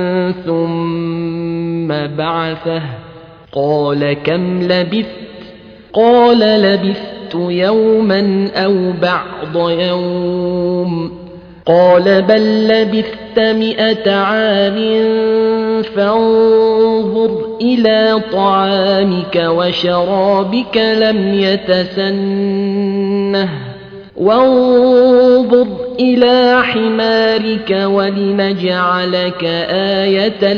ثم بعثه قال كم لبثت قال لبثت يوما أو بعض يوم قال بل لبثت 100 عام فانظر إلى طعامك وشرابك لم يتسنه وانظر إلى حمارك ولنجعلك آية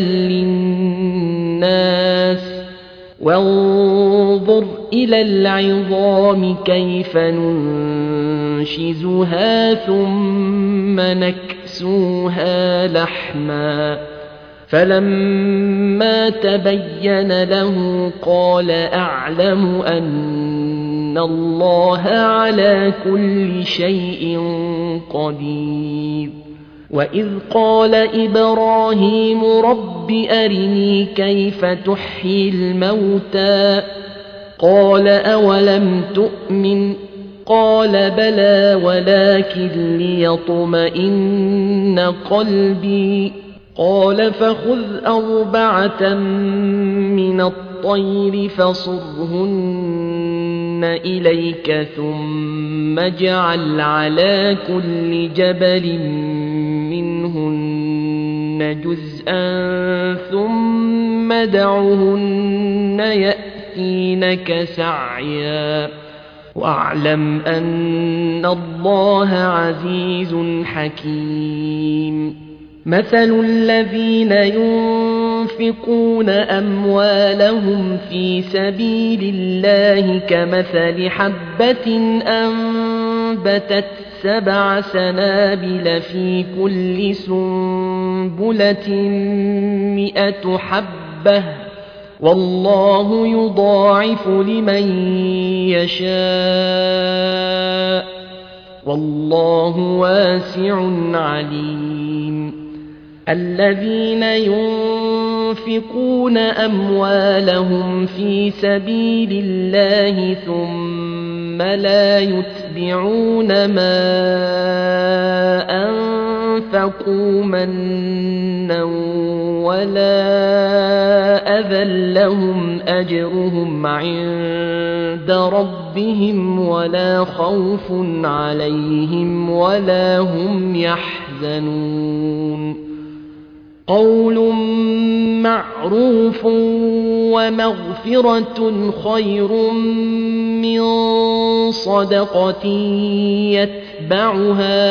للناس وانظر إلى العظام كيف ننشزها ثم نكسوها لحما فلما تبين له قال أعلم أن الله على كل شيء قدير وإذ قال إبراهيم رب أرني كيف تحيي الموتى قال أولم تؤمن قال بلى ولكن ليطمئن قلبي قال فخذ 4 من الطير فصرهن إليك ثم اجعل على كل جبل منهن جزءا ثم دعهن يأتينك سعيا واعلم أن الله عزيز حكيم مثل الذين ينفقون أموالهم في سبيل الله كمثل حبة أنبتت 7 سنابل في كل سنبلة 100 حبة والله يضاعف لمن يشاء والله واسع عليم الذين ينفقون أموالهم في سبيل الله ثم لا يتبعون ما أنفقوا منا ولا أذى لهم أجرهم عند ربهم ولا خوف عليهم ولا هم يحزنون قول معروف ومغفرة خير من صدقة يتبعها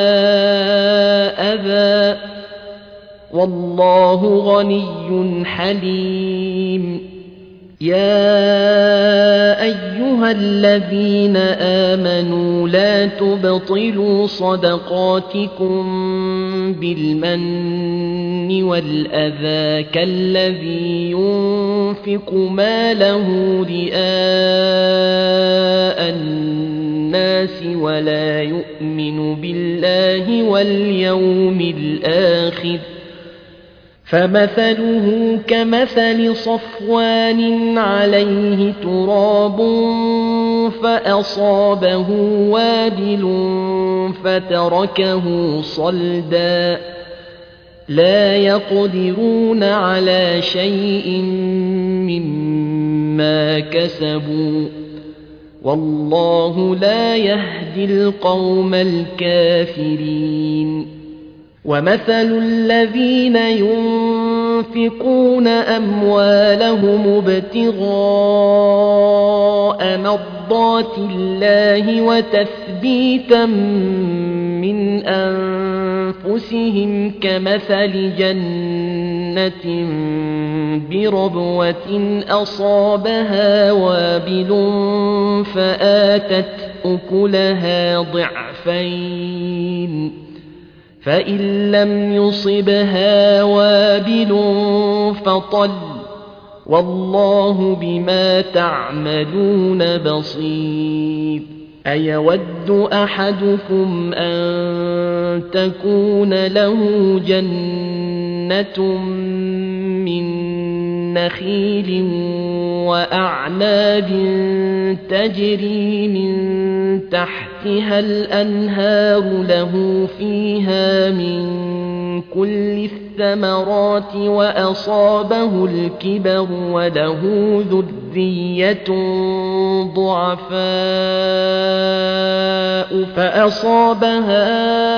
أذى والله غني حليم يا أيها الذين آمنوا لا تبطلوا صدقاتكم بالمن والأذى كالذي ينفق ماله رئاء الناس ولا يؤمن بالله واليوم الآخر فمثله كمثل صفوان عليه تراب فأصابه وابل فتركه صلدا لا يقدرون على شيء مما كسبوا والله لا يهدي القوم الكافرين ومثل الذين ينفقون أموالهم ابتغاء مرضات الله وتثبيتا من أنفسهم كمثل جنة بربوة أصابها وابل فآتت أكلها ضعفين فإن لم يصبها وابل فطل والله بما تعملون بصير أيود أحدكم أن تكون له جنة من نخيل وأعناب تجري من تحتها الأنهار له فيها من كل الثمرات وأصابه الكبر وله ذرية ضعفاء فأصابها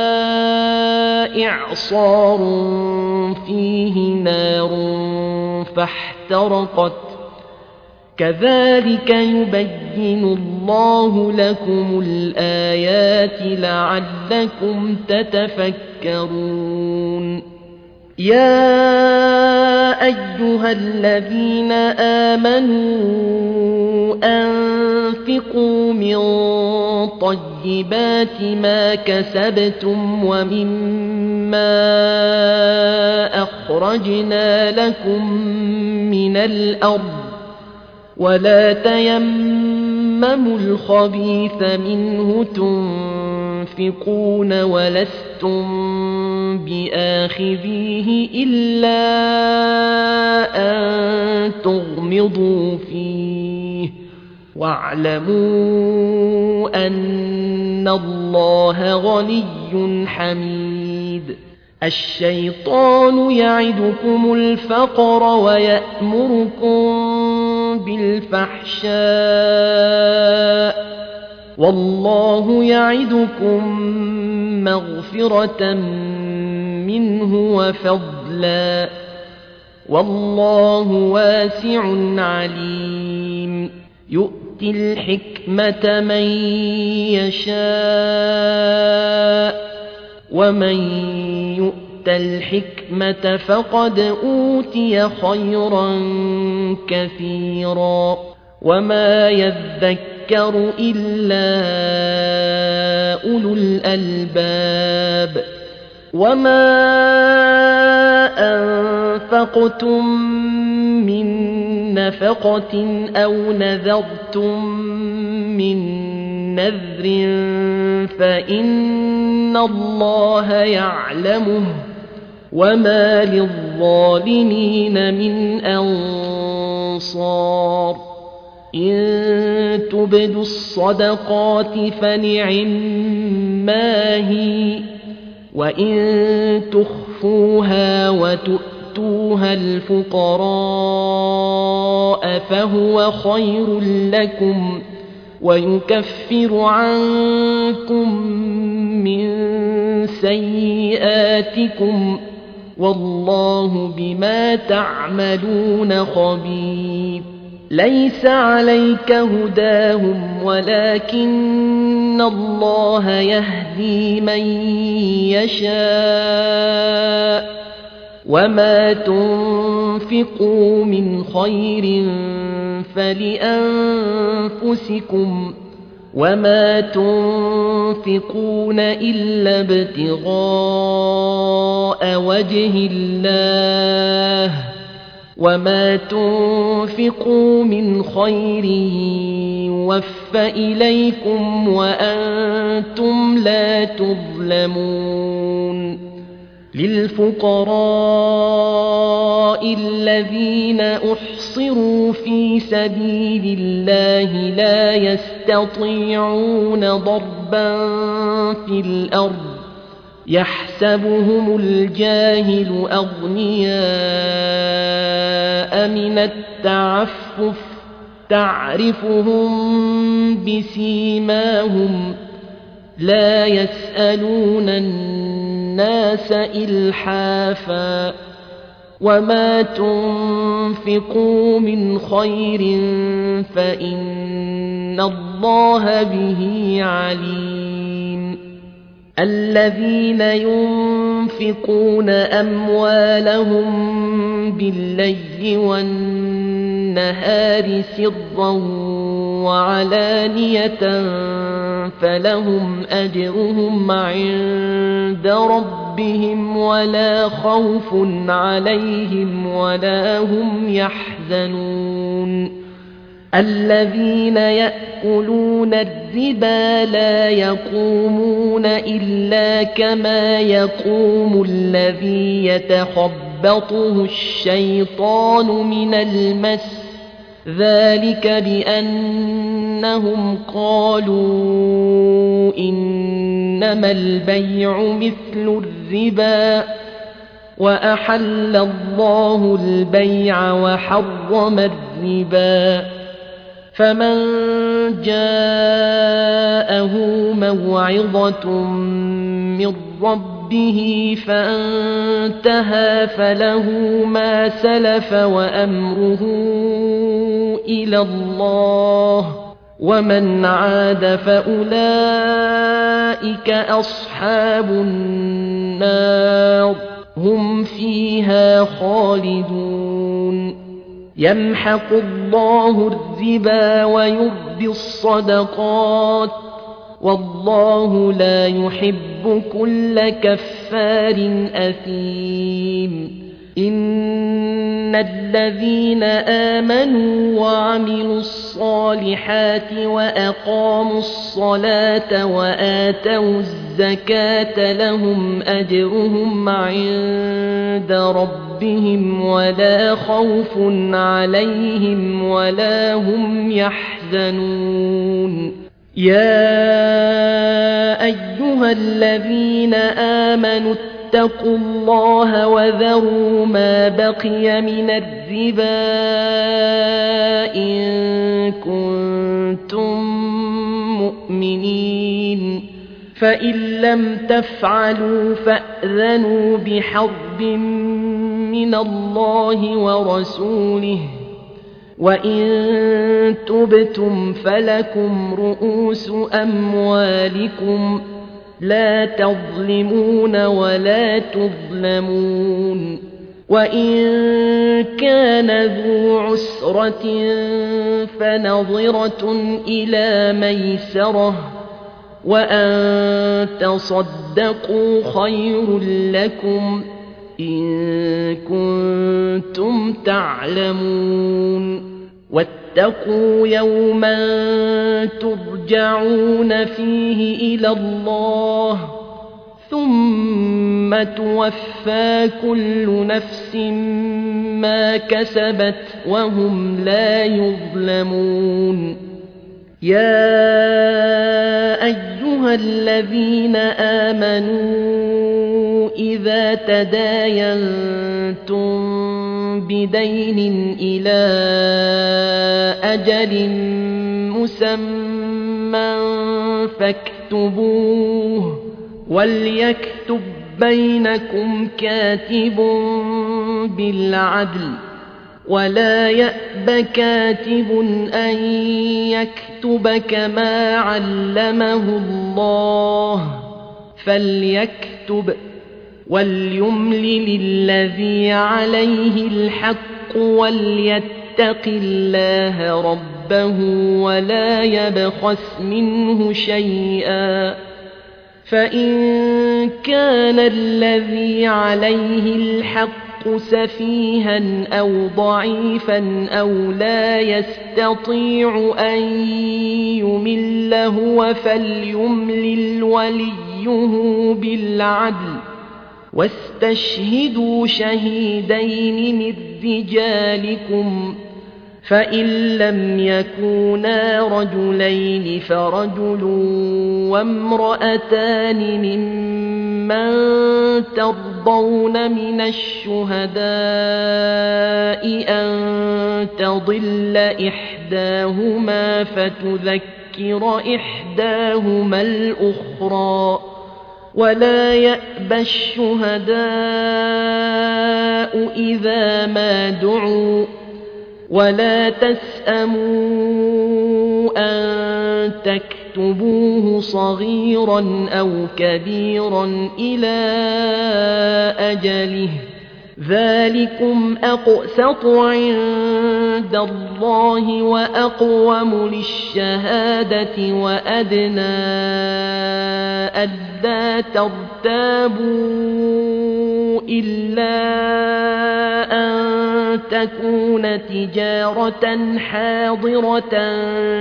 إعصار فيه نار فاحترقت كذلك يبين الله لكم الآيات لعلكم تتفكرون يا أيها الذين آمنوا أنفقوا من طيبات ما كسبتم ومما أخرجنا لكم من الأرض ولا تيمموا الخبيث منه تنفقون ولستم بآخذيه إلا أن تغمضوا فيه واعلموا أن الله غني حميد الشيطان يعدكم الفقر ويأمركم بالفحشاء والله يعدكم مغفرة منه وفضلا والله واسع عليم يؤتي الحكمة من يشاء ومن يؤت الحكمة فقد أوتي خيرا كثيرا وما يذكر إلا أولو الألباب وما أنفقتم من نفقة أو نذرتم من نذر فإن الله يعلمه وما للظالمين من أنصار إن تبدوا الصدقات فنعما هي وإن تخفوها وتؤتوها الفقراء فهو خير لكم ويكفر عنكم من سيئاتكم والله بما تعملون خبير ليس عليك هداهم ولكن الله يهدي من يشاء وما تنفقوا من خير فلأنفسكم وما تنفقون إلا ابتغاء وجه الله وما تنفقوا من خير يوفى إليكم وأنتم لا تظلمون للفقراء الذين أحصروا في سبيل الله لا يستطيعون ضربا في الأرض يحسبهم الجاهل أغنياء من التعفف تعرفهم بسيماهم لا يسألون الناس إلحافا وما تنفقوا من خير فإن الله به عليم الذين ينفقون أموالهم بالليل والنهار سرا وعلانية فلهم أجرهم عند ربهم ولا خوف عليهم ولا هم يحزنون الذين يأكلون الربا لا يقومون إلا كما يقوم الذي يتخبطه الشيطان من المس ذلك بأنهم قالوا إنما البيع مثل الربا وأحل الله البيع وحرم الربا فمن جاءه موعظة من ربه فانتهى فله ما سلف وأمره إلى الله ومن عاد فأولئك أصحاب النار هم فيها خالدون يمحق الله الربا ويربي الصدقات والله لا يحب كل كفار أثيم إن الذين آمنوا وعملوا الصالحات وأقاموا الصلاة وآتوا الزكاة لهم أجرهم عند ربهم ولا خوف عليهم ولا هم يحزنون يا أيها الذين آمنوا اتقوا الله وذروا ما بقي من الربا إن كنتم مؤمنين فإن لم تفعلوا فأذنوا بحرب من الله ورسوله وإن تبتم فلكم رؤوس أموالكم لا تظلمون ولا تظلمون وإن كان ذو عسرة فنظرة إلى ميسرة وأن تصدقوا خير لكم إن كنتم تعلمون واتقوا يوما ترجعون فيه إلى الله ثم توفى كل نفس ما كسبت وهم لا يظلمون. يا أيها الذين آمنوا إذا تداينتم بدين إلى أجل مسمى فاكتبوه، وليكتب بينكم كاتب بالعدل، ولا يأب كاتب أن يكتب كما علمه الله، فليكتب وليملل الذي عليه الحق وليتق الله ربه ولا يبخس منه شيئا، فإن كان الذي عليه الحق سفيها أو ضعيفا أو لا يستطيع أن يمل هو فليملل وليه بالعدل، واستشهدوا شهيدين من رجالكم، فإن لم يكونا رجلين فرجل وامرأتان ممن ترضون من الشهداء أن تضل إحداهما فتذكر إحداهما الأخرى، ولا يأبى الشهداء إذا ما دعوا، ولا تسأموا أن تكتبوه صغيرا أو كبيرا إلى أجله، ذلكم أقسط عند الله وأقوم للشهادة وأدنى ألا ترتابوا إلا أن تكون تجارة حاضرة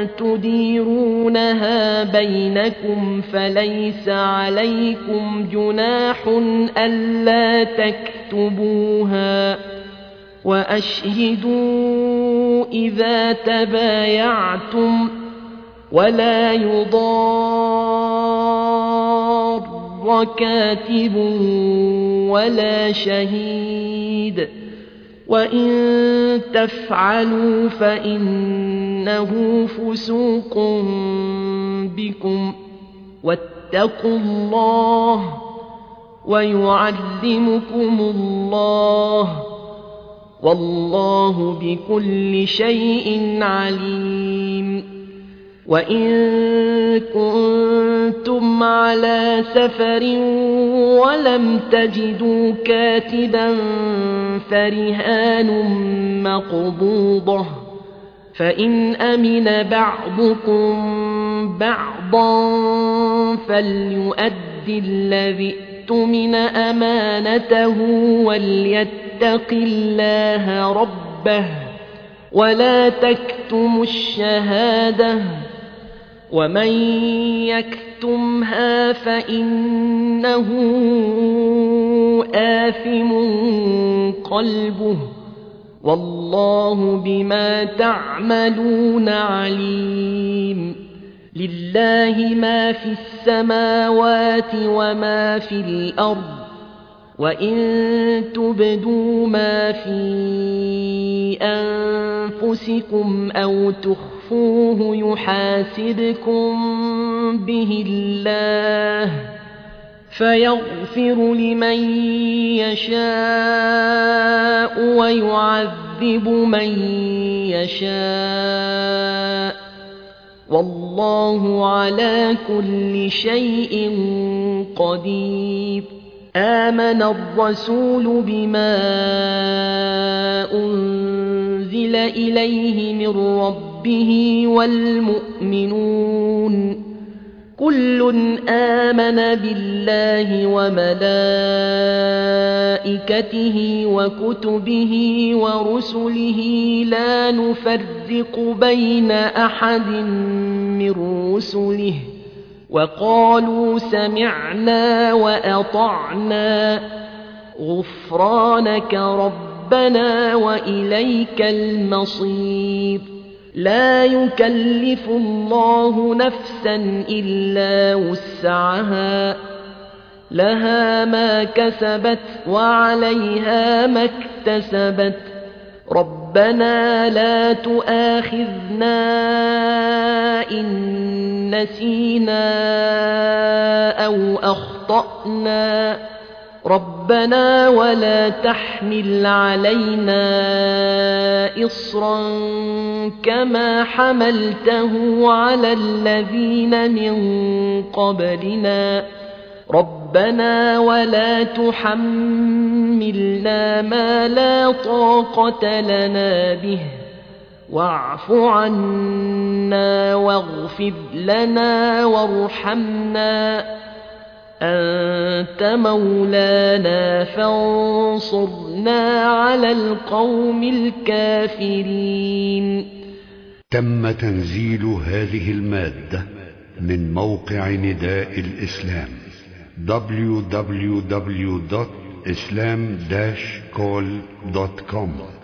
تديرونها بينكم فليس عليكم جناح ألا تكتبوها، وأشهدوا إذا تبايعتم، ولا يضار كاتب ولا شهيد، وإن تفعلوا فإنه فسوق بكم، واتقوا الله ويعلمكم الله، والله بكل شيء عليم. وإن كنتم على سفر ولم تجدوا كاتبا فرهان مقبوضة، فإن أمن بعضكم بعضا فليؤدي الذي اؤتمن أمانته وليتق الله ربه، ولا تكتموا الشهادة، ومن يكتمها فإنه آثم قلبه، والله بما تعملون عليم. لله ما في السماوات وما في الأرض، وإن تبدوا ما في أنفسكم أو تخفوه يحاسبكم به الله، فيغفر لمن يشاء ويعذب من يشاء، والله على كل شيء قدير. آمن الرسول بما أنزل إليه من ربه والمؤمنون كل آمن بالله وملائكته وكتبه ورسله لا نفرق بين أحد من رسله وقالوا سمعنا وأطعنا غفرانك ربنا وإليك المصير. لا يكلف الله نفسا إلا وسعها لها ما كسبت وعليها ما اكتسبت ربنا لا تؤاخذنا إن نسينا أو أخطأنا ربنا ولا تحمل علينا إصرا كما حملته على الذين من قبلنا ربنا ولا تحملنا ما لا طاقة لنا به واعف عنا واغفر لنا وارحمنا أنت مولانا فانصرنا على القوم الكافرين. تم تنزيل هذه المادة من موقع نداء الإسلام www.islam-call.com